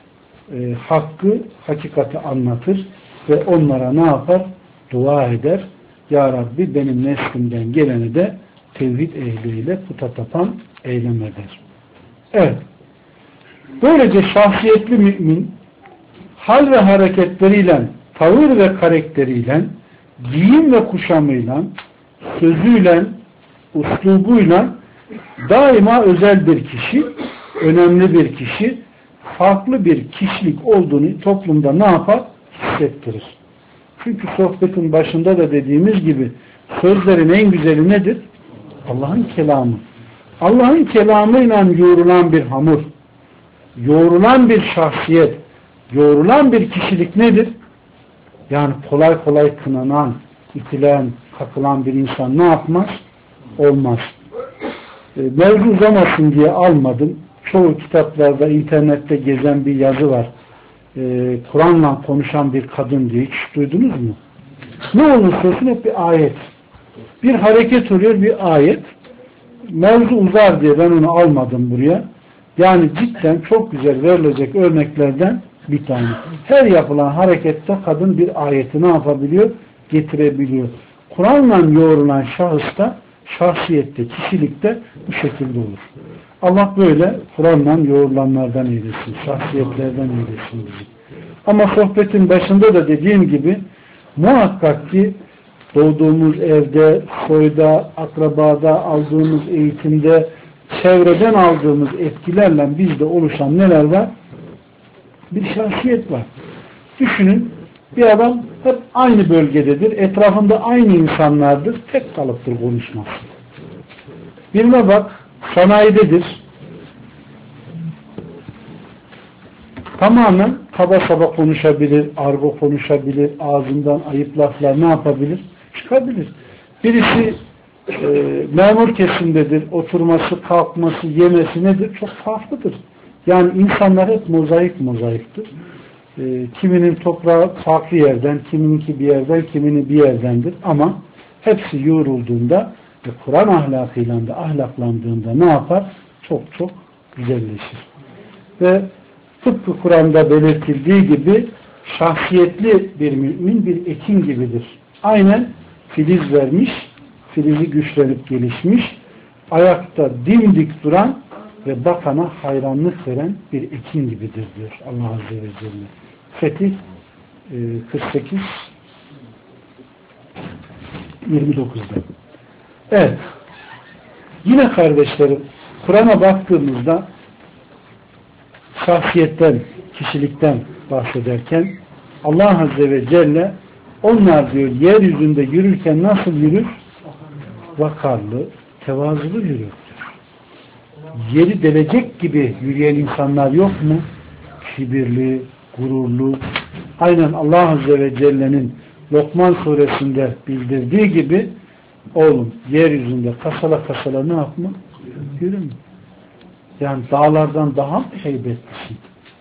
hakkı, hakikati anlatır ve onlara ne yapar? Dua eder. Ya Rabbi benim neslimden geleni de tevhid ehliyle puta tapan eyleme der. Evet. Böylece şahsiyetli mümin hal ve hareketleriyle, tavır ve karakteriyle, giyim ve kuşamıyla, sözüyle, uslubuyla daima özel bir kişi, önemli bir kişi, farklı bir kişilik olduğunu toplumda ne yapar? Hissettirir. Çünkü sohbetin başında da dediğimiz gibi sözlerin en güzeli nedir? Allah'ın kelamı. Allah'ın kelamıyla yoğrulan bir hamur, yoğrulan bir şahsiyet, yoğrulan bir kişilik nedir? Yani kolay kolay kınanan, itilen, kakılan bir insan ne yapmaz? Olmaz. Mevzu uzamasın diye almadım. Çoğu kitaplarda, internette gezen bir yazı var. Kur'an'la konuşan bir kadın diye. Hiç duydunuz mu? Ne olursa olsun hep bir ayet. Bir hareket oluyor, bir ayet. Mevzu uzar diye ben onu almadım buraya. Yani cidden çok güzel verilecek örneklerden bir tane. Her yapılan harekette kadın bir ayeti ne yapabiliyor? Getirebiliyor. Kur'an'la yoğrulan şahısta, şahsiyette, kişilikte bu şekilde olur. Allah böyle Kur'an'la yoğrulanlardan eylesin, şahsiyetlerden eylesin bizi. Ama sohbetin başında da dediğim gibi muhakkak ki doğduğumuz evde, soyda, akrabada, aldığımız eğitimde, çevreden aldığımız etkilerle bizde oluşan neler var? Bir şahsiyet var. Düşünün, bir adam hep aynı bölgededir, etrafında aynı insanlardır, tek kalıptır konuşması. Birine bak, sanayidedir, tamamen kaba saba konuşabilir, argo konuşabilir, ağzından ayıp laflar ne yapabilir? Çıkabilir. Birisi memur kesimdedir, oturması, kalkması, yemesi nedir? Çok farklıdır. Yani insanlar hep mozaiktir. Kiminin toprağı farklı yerden, kimininki bir yerden, kiminin bir yerdendir. Ama hepsi yoğrulduğunda ve Kur'an ahlakıyla da ahlaklandığında ne yapar? Çok çok güzelleşir. Ve tıpkı Kur'an'da belirtildiği gibi şahsiyetli bir mümin bir ekin gibidir. Aynen filiz vermiş, filizi güçlenip gelişmiş, ayakta dimdik duran ve bakana hayranlık veren bir ekin gibidir diyor Allah Azze ve Celle. Fetih 48 29'da. Evet. Yine kardeşlerim, Kur'an'a baktığımızda şahsiyetten, kişilikten bahsederken Allah Azze ve Celle onlar diyor yeryüzünde yürürken nasıl yürür? Vakarlı, tevazulu yürür. Yeri delecek gibi yürüyen insanlar yok mu? Kibirli, gururlu. Aynen Allah Azze ve Celle'nin Lokman suresinde bildirdiği gibi oğlum yeryüzünde kasala kasala ne yapma? Yürüme. Yani dağlardan daha mı heybetlisin?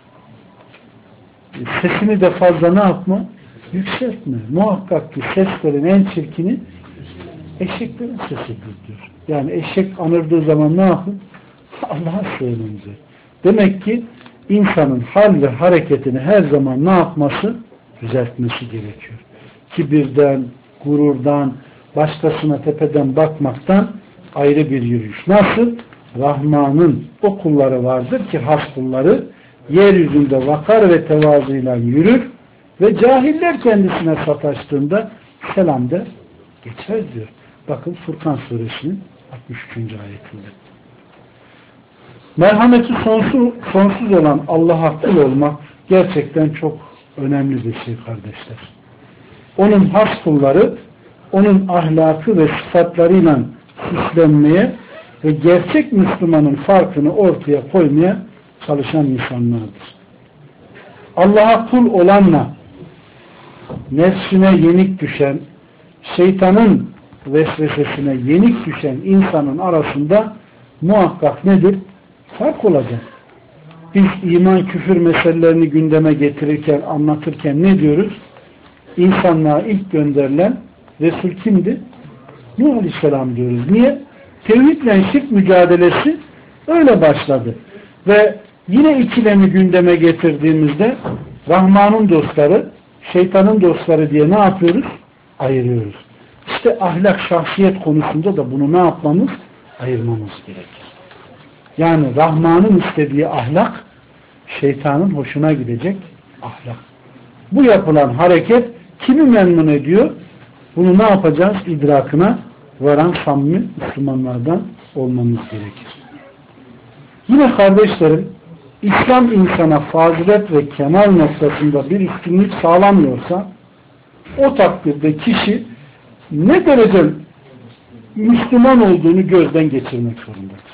Sesini de fazla ne yapma? Yükseltme. Muhakkak ki seslerin en çirkini eşeklerin sesidir diyor. Yani eşek anırdığı zaman ne yapın? Allah'a sığınınca. Demek ki insanın hal ve hareketini her zaman ne yapması? Düzeltmesi gerekiyor. Kibirden, gururdan, başkasına tepeden bakmaktan ayrı bir yürüyüş. Nasıl? Rahman'ın o kulları vardır ki has kulları yeryüzünde vakar ve tevazıyla yürür ve cahiller kendisine sataştığında selam der, geçer diyor. Bakın Furkan suresinin 63. ayetinde. Merhameti sonsuz olan Allah'a kul olmak gerçekten çok önemli bir şey kardeşler. Onun has kulları, onun ahlakı ve sıfatlarıyla süslenmeye ve gerçek Müslümanın farkını ortaya koymaya çalışan insanlardır. Allah'a kul olanla nefsine yenik düşen, şeytanın vesvesesine yenik düşen insanın arasında muhakkak nedir? Fark olacak. Biz iman küfür meselelerini gündeme getirirken, anlatırken ne diyoruz? İnsanlığa ilk gönderilen Resul kimdi? Nuh Aleyhisselam diyoruz. Niye? Tevhidle şirk mücadelesi öyle başladı. Ve yine ikilemi gündeme getirdiğimizde Rahman'ın dostları, şeytanın dostları diye ne yapıyoruz? Ayırıyoruz. İşte ahlak, şahsiyet konusunda da bunu ne yapmamız? Ayırmamız gerekir. Yani Rahman'ın istediği ahlak, şeytanın hoşuna gidecek ahlak. Bu yapılan hareket kimi memnun ediyor? Bunu ne yapacağız? İdrakına varan samimi Müslümanlardan olmamız gerekir. Yine kardeşlerim, İslam insana fazilet ve kemal noktasında bir üstünlük sağlamıyorsa o takdirde kişi ne derece Müslüman olduğunu gözden geçirmek zorundadır.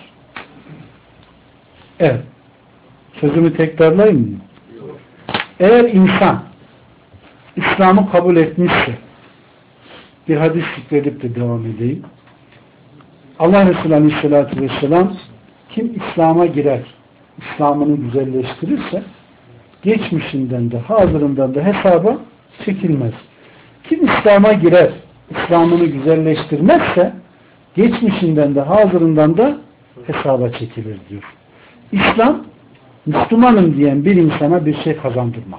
Evet. Sözümü tekrarlayayım mı? Eğer insan İslam'ı kabul etmişse bir hadis zikredip de devam edeyim. Allah Resulü Aleyhisselatü Vesselam kim İslam'a girer, İslam'ını güzelleştirirse geçmişinden de hazırından da hesaba çekilmez. Kim İslam'a girer, İslam'ını güzelleştirmezse geçmişinden de hazırından da hesaba çekilir diyor. İslam Müslümanım diyen bir insana bir şey kazandırmalı.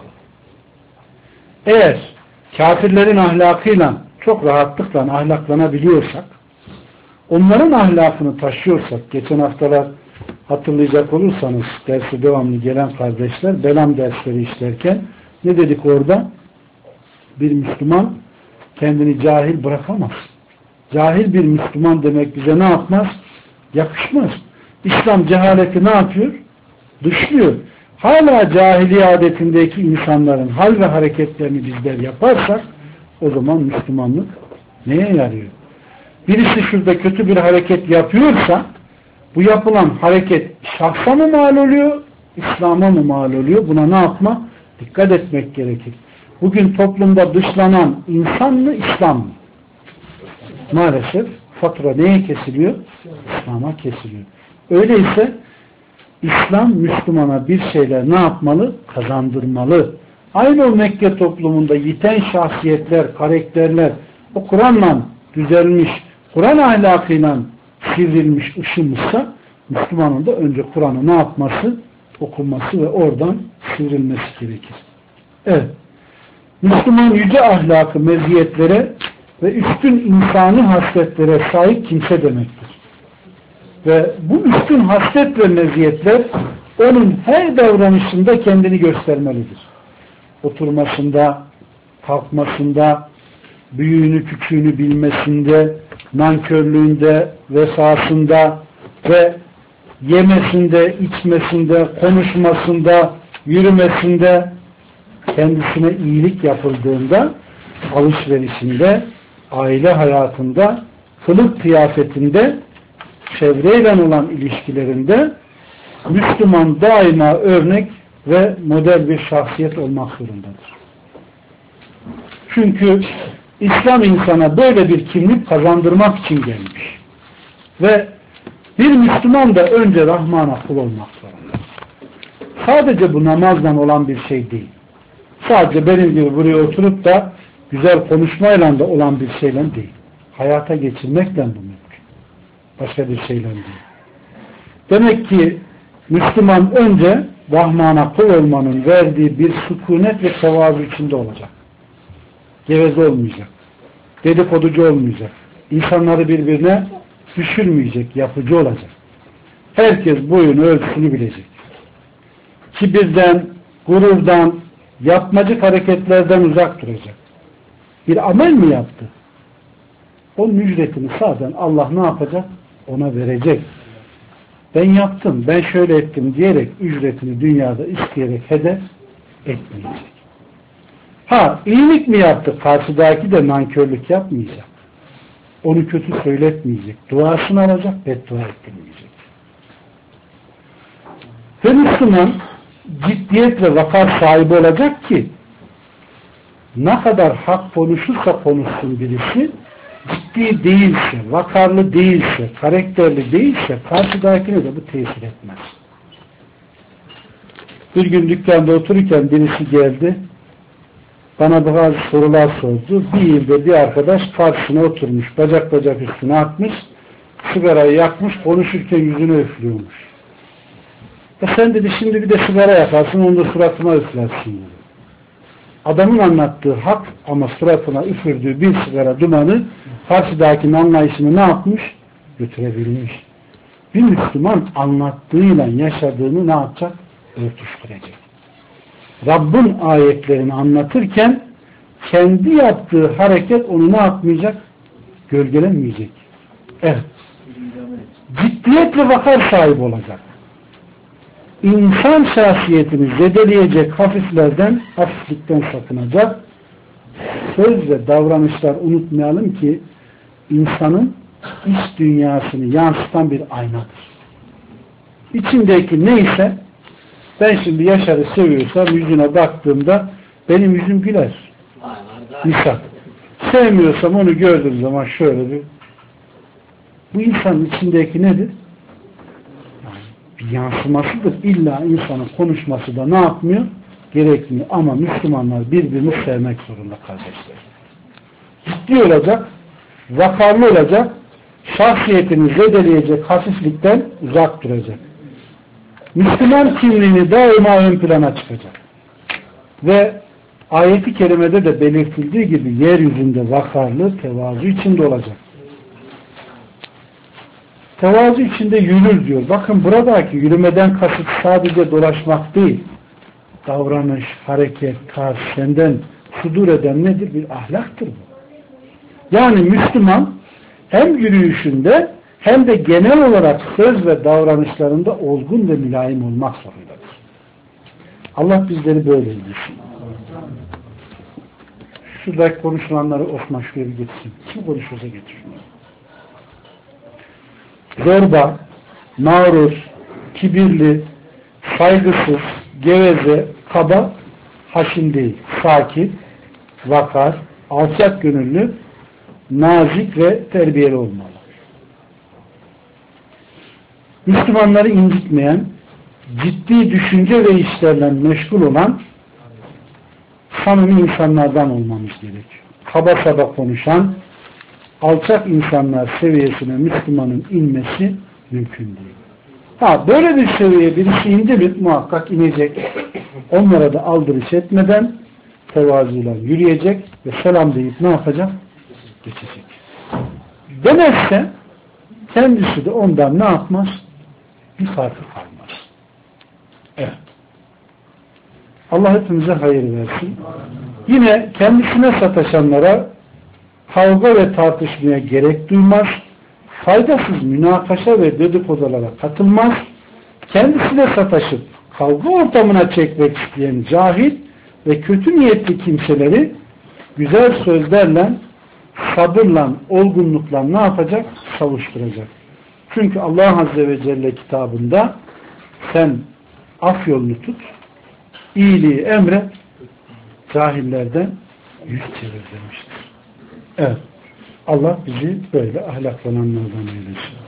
Eğer kafirlerin ahlakıyla çok rahatlıkla ahlaklanabiliyorsak, onların ahlakını taşıyorsak, geçen haftalar hatırlayacak olursanız dersi devamlı gelen kardeşler Belam dersleri işlerken ne dedik orada? Bir Müslüman kendini cahil bırakamaz. Cahil bir Müslüman demek bize ne yapmaz? Yakışmaz. İslam cehaleti ne yapıyor? Dışlıyor. Hala cahiliye adetindeki insanların hal ve hareketlerini bizler yaparsak o zaman Müslümanlık neye yarıyor? Birisi şurada kötü bir hareket yapıyorsa bu yapılan hareket şahsa mı mal oluyor? İslam'a mı mal oluyor? Buna ne yapma? Dikkat etmek gerekir. Bugün toplumda dışlanan insan mı? İslam mı? Maalesef fatura neye kesiliyor? İslam'a kesiliyor. Öyleyse İslam Müslümana bir şeyler ne yapmalı? Kazandırmalı. Aynı o Mekke toplumunda yiten şahsiyetler, karakterler o Kur'an'la düzelmiş, Kur'an ahlakıyla sivrilmiş, ışınmışsa Müslümanın da önce Kur'an'ı ne yapması? Okuması ve oradan sivrilmesi gerekir. Evet. Müslüman yüce ahlakı, meziyetlere ve üstün insani hasletlere sahip kimse demektir. Ve bu üstün haslet ve meziyetler onun her davranışında kendini göstermelidir. Oturmasında, kalkmasında, büyüğünü küçüğünü bilmesinde, nankörlüğünde, vefasında ve yemesinde, içmesinde, konuşmasında, yürümesinde, kendisine iyilik yapıldığında, alışverişinde, aile hayatında, kılık kıyafetinde, çevreyle olan ilişkilerinde Müslüman daima örnek ve model bir şahsiyet olmak zorundadır. Çünkü İslam insana böyle bir kimlik kazandırmak için gelmiş. Ve bir Müslüman da önce Rahman'a kul olmak zorunda. Sadece bu namazdan olan bir şey değil. Sadece benim gibi buraya oturup da güzel konuşmayla da olan bir şeyle değil. Hayata geçirmekle bu mümkün. Başka bir şeyle değil. Demek ki Müslüman önce Rahman'a kul olmanın verdiği bir sükunet ve tevazu içinde olacak. Geveze olmayacak. Dedikoducu olmayacak. İnsanları birbirine düşürmeyecek, yapıcı olacak. Herkes boyunu ölçüsünü bilecek. Kibirden, gururdan, yapmacık hareketlerden uzak duracak. Bir amel mi yaptı? Onun ücretini zaten Allah ne yapacak? Ona verecek. Ben yaptım, ben şöyle ettim diyerek ücretini dünyada isteyerek hedef etmeyecek. Ha, iyilik mi yaptı? Karşıdaki de nankörlük yapmayacak. Onu kötü söyletmeyecek. Duasını alacak, beddua ettirmeyecek. Ve Müslüman ciddiyet ve vakar sahibi olacak ki ne kadar hak konuşursa konuşsun birisi, ciddi değilse, vakarlı değilse, karakterli değilse karşıdakine de bu tesir etmez. Bir gün dükkanda otururken birisi geldi, bana bazı sorular sordu. Bir yılda bir arkadaş karşısına oturmuş, bacak bacak üstüne atmış, sigarayı yakmış, konuşurken yüzünü üflüyormuş. Sen dedi şimdi bir de sigara yakarsın, onu da suratıma üflersin dedi. Adamın anlattığı hak ama suratına üfürdüğü bir sigara dumanı karşıdakinin anlayışını ne yapmış? Götürebilmiş. Bir Müslüman anlattığıyla yaşadığını ne yapacak? Örtüştürecek. Rabbin ayetlerini anlatırken kendi yaptığı hareket onu ne yapmayacak? Gölgelenmeyecek. Evet. Ciddiyet ve vakar sahibi olacak. İnsan şahsiyetini zedeleyecek hafiflikten sakınacak. Söz ve davranışlar unutmayalım ki insanın iç dünyasını yansıtan bir aynadır. İçindeki neyse ben şimdi Yaşar'ı seviyorsam yüzüne baktığımda benim yüzüm güler. Misal. Sevmiyorsam onu gördüğüm zaman şöyle bu insanın içindeki nedir? Bir yansımasıdır. İlla insanın konuşması da ne yapmıyor? Gerekmiyor. Ama Müslümanlar birbirini sevmek zorunda kardeşler. Ciddi olacak, vakarlı olacak, şahsiyetini zedeleyecek hafiflikten uzak duracak. Müslüman kimliğini daima ön plana çıkacak. Ve ayeti kerimede de belirtildiği gibi yeryüzünde vakarlı, tevazu içinde olacak. Tevazu içinde yürür diyor. Bakın buradaki yürümeden kasıt sadece dolaşmak değil. Davranış, hareket, tarz, senden sudur eden nedir? Bir ahlaktır bu. Yani Müslüman hem yürüyüşünde hem de genel olarak söz ve davranışlarında olgun ve mülayim olmak zorundadır. Allah bizleri böyle eylesin. Şuradaki konuşulanları Osman şuraya bir getirsin. Kim konuşursa getirsin. Zorba, mağrur, kibirli, saygısız, geveze, kaba, haşin değil. Sakin, vakar, alçak gönüllü, nazik ve terbiyeli olmalı. Müslümanları incitmeyen, ciddi düşünce ve işlerle meşgul olan samimi insanlardan olmamız gerekiyor. Kaba saba konuşan, alçak insanlar seviyesine Müslümanın inmesi mümkün değil. Ha böyle bir seviyeye birisi indi mi muhakkak inecek. Onlara da aldırış etmeden tevazuyla yürüyecek ve selam deyip ne yapacak? Geçecek. Demezse kendisi de ondan ne yapmaz? Bir farkı kalmaz. Evet. Allah hepimize hayır versin. Yine kendisine sataşanlara kavga ve tartışmaya gerek duymaz. Faydasız münakaşa ve dedikodulara katılmaz. Kendisine sataşıp kavga ortamına çekmek isteyen cahil ve kötü niyetli kimseleri güzel sözlerle, sabırla, olgunlukla ne yapacak? Savuşturacak. Çünkü Allah Azze ve Celle kitabında sen af yolunu tut, iyiliği emret, cahillerden yüz çevir demiştir. Evet. Allah bizi böyle ahlaklananlardan eylesin.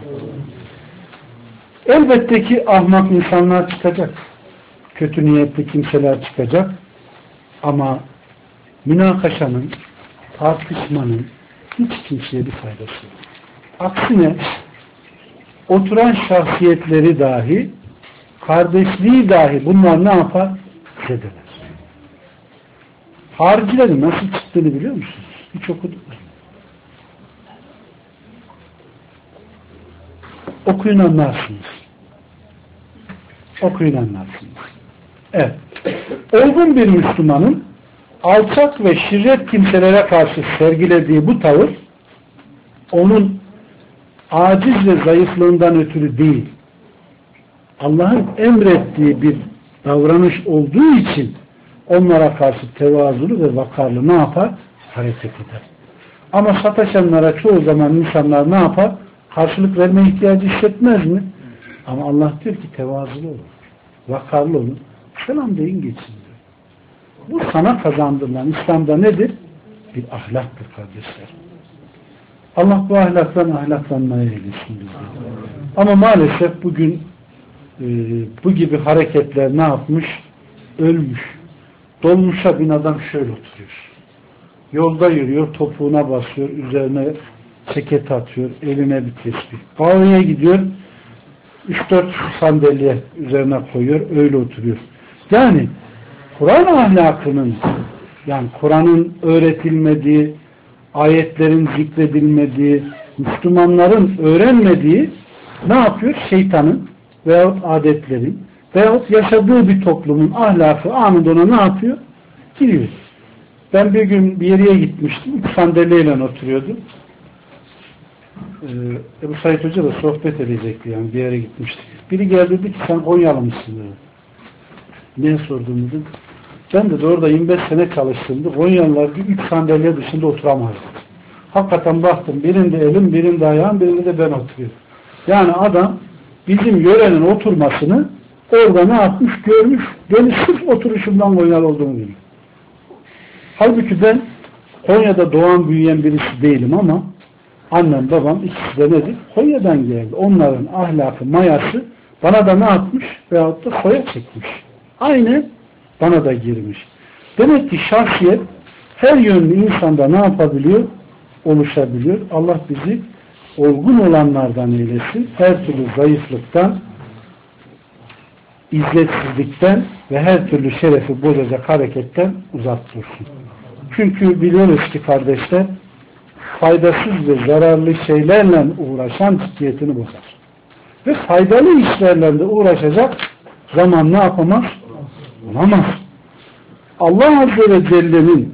Elbette ki ahmak insanlar çıkacak. Kötü niyetli kimseler çıkacak. Ama münakaşanın, tartışmanın hiç kimseye bir faydası yok. Aksine oturan şahsiyetleri dahi, kardeşliği dahi bunlar ne yapar? Zedeler. Haricilerin nasıl çıktığını biliyor musunuz? Hiç okuduk mu? Okuyun anlarsınız. Okuyun anlarsınız. Evet. Olgun bir Müslümanın alçak ve şirret kimselere karşı sergilediği bu tavır onun aciz ve zayıflığından ötürü değil, Allah'ın emrettiği bir davranış olduğu için onlara karşı tevazulu ve vakarlı ne yapar? Hareket eder. Ama sataşanlara çoğu zaman insanlar ne yapar? Karşılık verme ihtiyacı hissetmez mi? Ama Allah diyor ki tevazulu olun, vakarlı olun, selam deyin geçin diyor. Bu sana kazandırılan İslam'da nedir? Bir ahlaktır kardeşler. Allah bu ahlaktan ahlaklanmaya eylesin bizi. Ama maalesef bugün bu gibi hareketler ne yapmış? Ölmüş. Dolmuşa bin adam şöyle oturuyor. Yolda yürüyor, topuğuna basıyor, üzerine ceket atıyor, eline bir tesbih. Kahveye gidiyor, 3-4 sandalye üzerine koyuyor, öyle oturuyor. Yani Kur'an ahlakının, yani Kur'an'ın öğretilmediği, ayetlerin zikredilmediği, Müslümanların öğrenmediği ne yapıyor? Şeytanın veyahut adetlerin veyahut yaşadığı bir toplumun ahlakı anında ona ne yapıyor? Giriyor. Ben bir gün bir yere gitmiştim. 3 sandalyeyle oturuyordum. Ebu Said Hoca da sohbet edecekti yani bir yere gitmiştik. Biri geldi dedi ki sen Konyalı mısın dedi. Niye sordum dedim. Ben de orada 25 sene çalıştığımda Konyalılar 3 sandalye dışında oturamazdı. Hakikaten baktım birinde elim, birinde ayağım, birinde de ben oturuyorum. Yani adam bizim yörenin oturmasını orada ne yapmış görmüş. Beni sırf oturuşumdan Konyalı olduğumu biliyor. Halbuki ben Konya'da doğan büyüyen birisi değilim ama annem babam ikisi de nedir? Konya'dan geldi. Onların ahlakı, mayası bana da ne yapmış? Veyahut da soya çekmiş. Aynı bana da girmiş. Demek ki şahsiyet her yönlü insanda ne yapabiliyor? Oluşabiliyor. Allah bizi olgun olanlardan eylesin. Her türlü zayıflıktan, izzetsizlikten ve her türlü şerefi bozacak hareketten uzak dursun. Çünkü biliyoruz ki kardeşler faydasız ve zararlı şeylerle uğraşan ciddiyetini bozar. Ve faydalı işlerle de uğraşacak zaman ne yapamaz? Olamaz. Allah Azze ve Celle'nin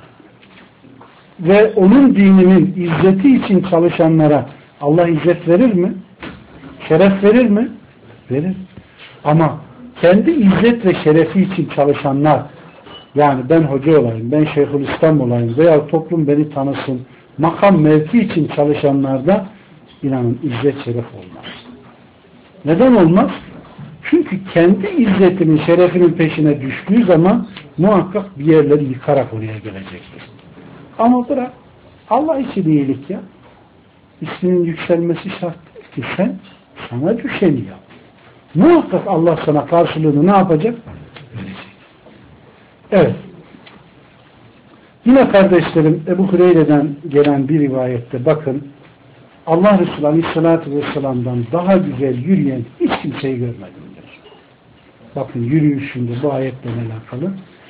ve onun dininin izzeti için çalışanlara Allah izzet verir mi? Şeref verir mi? Verir. Ama kendi izzet ve şerefi için çalışanlar, yani ben hoca olayım, ben Şeyhülislam olayım veya toplum beni tanısın, makam mevki için çalışanlarda inanın izzet şeref olmaz. Neden olmaz? Çünkü kendi izzetinin, şerefinin peşine düştüğü zaman muhakkak bir yerleri yıkarak oraya gelecektir. Ama bırak, Allah için iyilik yap. İsminin yükselmesi şart değil ki sen sana düşeni yap. Muhakkak Allah sana karşılığını ne yapacak? Verecek. Evet. Yine kardeşlerim Ebu Hureyre'den gelen bir rivayette bakın Allah Resulü Aleyhisselatü Vesselam'dan daha güzel yürüyen hiç kimseyi görmedim diyor. Bakın yürüyüşünde bu ayetle alakalı.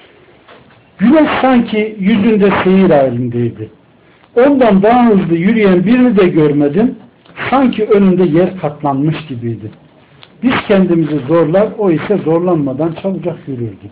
Güneş sanki yüzünde seyir halindeydi. Ondan daha hızlı yürüyen birini de görmedim. Sanki önünde yer katlanmış gibiydi. Biz kendimizi zorlar, o ise zorlanmadan çabucak yürürdü.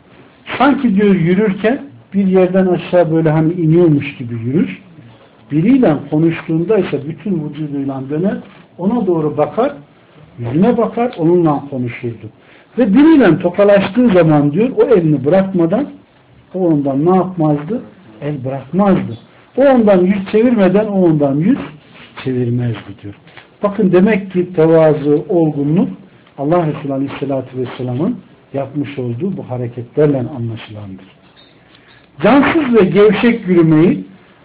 Sanki diyor yürürken bir yerden aşağı böyle hani iniyormuş gibi yürür. Biriyle konuştuğunda ise bütün vücuduyla döner, ona doğru bakar, yüzüne bakar, onunla konuşurdu. Ve biriyle tokalaştığı zaman diyor, o elini bırakmadan, o ondan ne yapmazdı? El bırakmazdı. O ondan yüz çevirmeden, o ondan yüz çevirmezdi diyor. Bakın demek ki tevazu, olgunluk, Allah Resulü Aleyhisselatü Vesselam'ın yapmış olduğu bu hareketlerle anlaşılandır. Cansız ve gevşek yürümeyi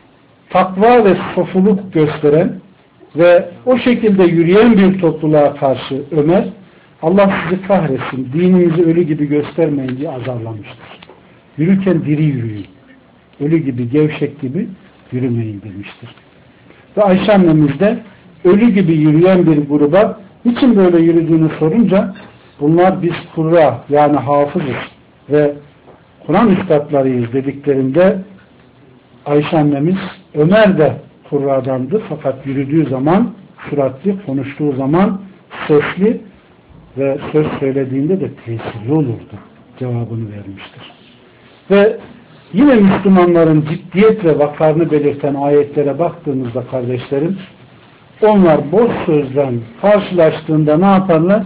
takva ve sofuluk gösteren ve o şekilde yürüyen bir topluluğa karşı Ömer, Allah sizi kahretsin, dininizi ölü gibi göstermeyin diye azarlamıştır. Yürürken diri yürüyün, ölü gibi, gevşek gibi yürümeyin demiştir. Ve Ayşe annemiz de ölü gibi yürüyen bir gruba niçin böyle yürüdüğünü sorunca, bunlar biz kurra yani hafızız ve Kur'an üstadlarıyız dediklerinde Ayşe annemiz Ömer de kurradandı fakat yürüdüğü zaman süratli, konuştuğu zaman sesli ve söz söylediğinde de tesirli olurdu cevabını vermiştir. Ve yine Müslümanların ciddiyet ve vakarını belirten ayetlere baktığımızda kardeşlerim, onlar boş sözden karşılaştığında ne yaparlar?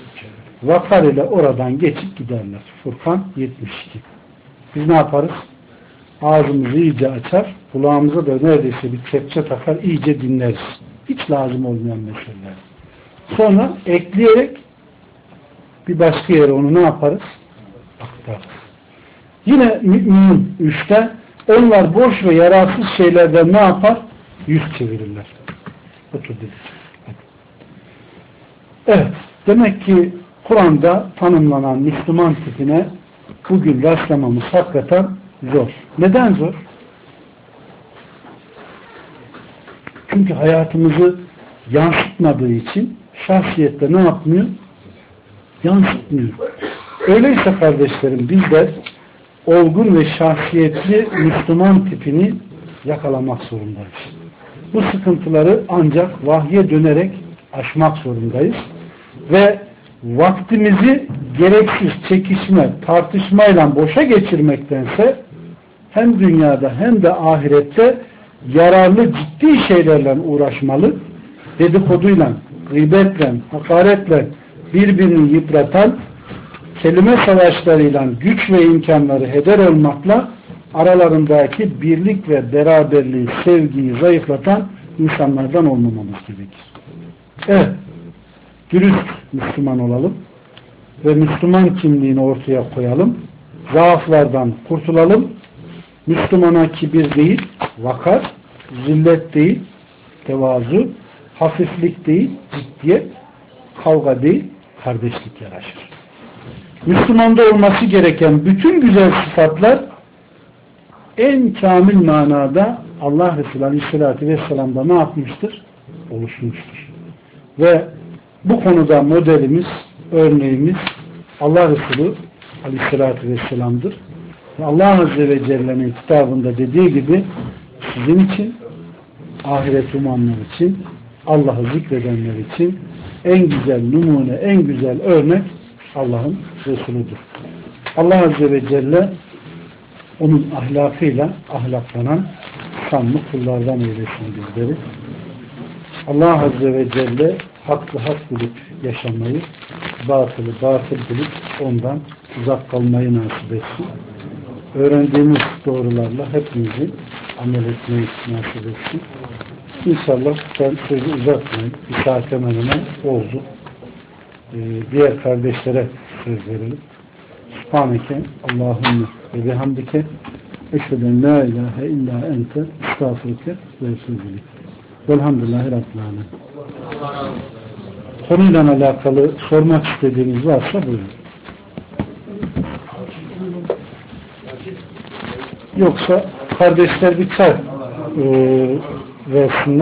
Vakar ile oradan geçip giderler. Furkan 72. Biz ne yaparız? Ağzımızı iyice açar, kulağımıza da neredeyse bir kepçe takar, iyice dinleriz. Hiç lazım olmayan meseleler. Sonra ekleyerek bir başka yere onu ne yaparız? Aktarız. Yine Mü'min 3'te onlar boş ve yararsız şeylerden ne yapar? Yüz çevirirler. Otur dedik. Evet. Demek ki Kur'an'da tanımlanan Müslüman tipine bugün rastlamamız hakikaten zor. Neden zor? Çünkü hayatımızı yansıtmadığı için şahsiyette ne yapmıyor? Yansıtmıyor. Öyleyse kardeşlerim biz de olgun ve şahsiyetli Müslüman tipini yakalamak zorundayız. Bu sıkıntıları ancak vahye dönerek aşmak zorundayız. Ve vaktimizi gereksiz çekişme, tartışmayla boşa geçirmektense hem dünyada hem de ahirette yararlı ciddi şeylerle uğraşmalı, dedikoduyla, gıybetle, hakaretle birbirini yıpratan, kelime savaşlarıyla güç ve imkanları heder olmakla aralarındaki birlik ve beraberliği, sevgiyi zayıflatan insanlardan olmamamız gerekir. Evet, dürüst Müslüman olalım ve Müslüman kimliğini ortaya koyalım. Zaaflardan kurtulalım. Müslümana kibir değil, vakar, zillet değil, tevazu, hafiflik değil, ciddiyet, kavga değil, kardeşlik yaraşır. Müslümanda olması gereken bütün güzel sıfatlar en kamil manada Allah Resulü Aleyhisselatü Vesselam'da ne yapmıştır? Oluşmuştur. Ve bu konuda modelimiz, örneğimiz Allah Resulü Aleyhisselatü Vesselam'dır. Ve Allah Azze ve Celle'nin kitabında dediği gibi sizin için, ahiret umanlar için, Allah'ı zikredenler için en güzel numune, en güzel örnek Allah'ın Resulüdür. Allah Azze ve Celle onun ahlakıyla ahlaklanan sanlı kullardan eylesin bizleri. Allah Azze ve Celle haklı hak bilip yaşamayı, batılı batıl bilip ondan uzak kalmayı nasip etsin. Öğrendiğimiz doğrularla hepimizi amel etmeyi nasip etsin. İnşallah ben sözü uzatmayayım. Bir saat hemen oldu. Diğer kardeşlere söz verelim. Subhaneke Allahümme ve bihamdike eşheden la ilahe illa ente estağfurüke ve esûzülük. Velhamdülillahi Rabbil âlemin. Konuyla alakalı sormak istediğiniz varsa buyurun. Yoksa kardeşler bir çay versinler.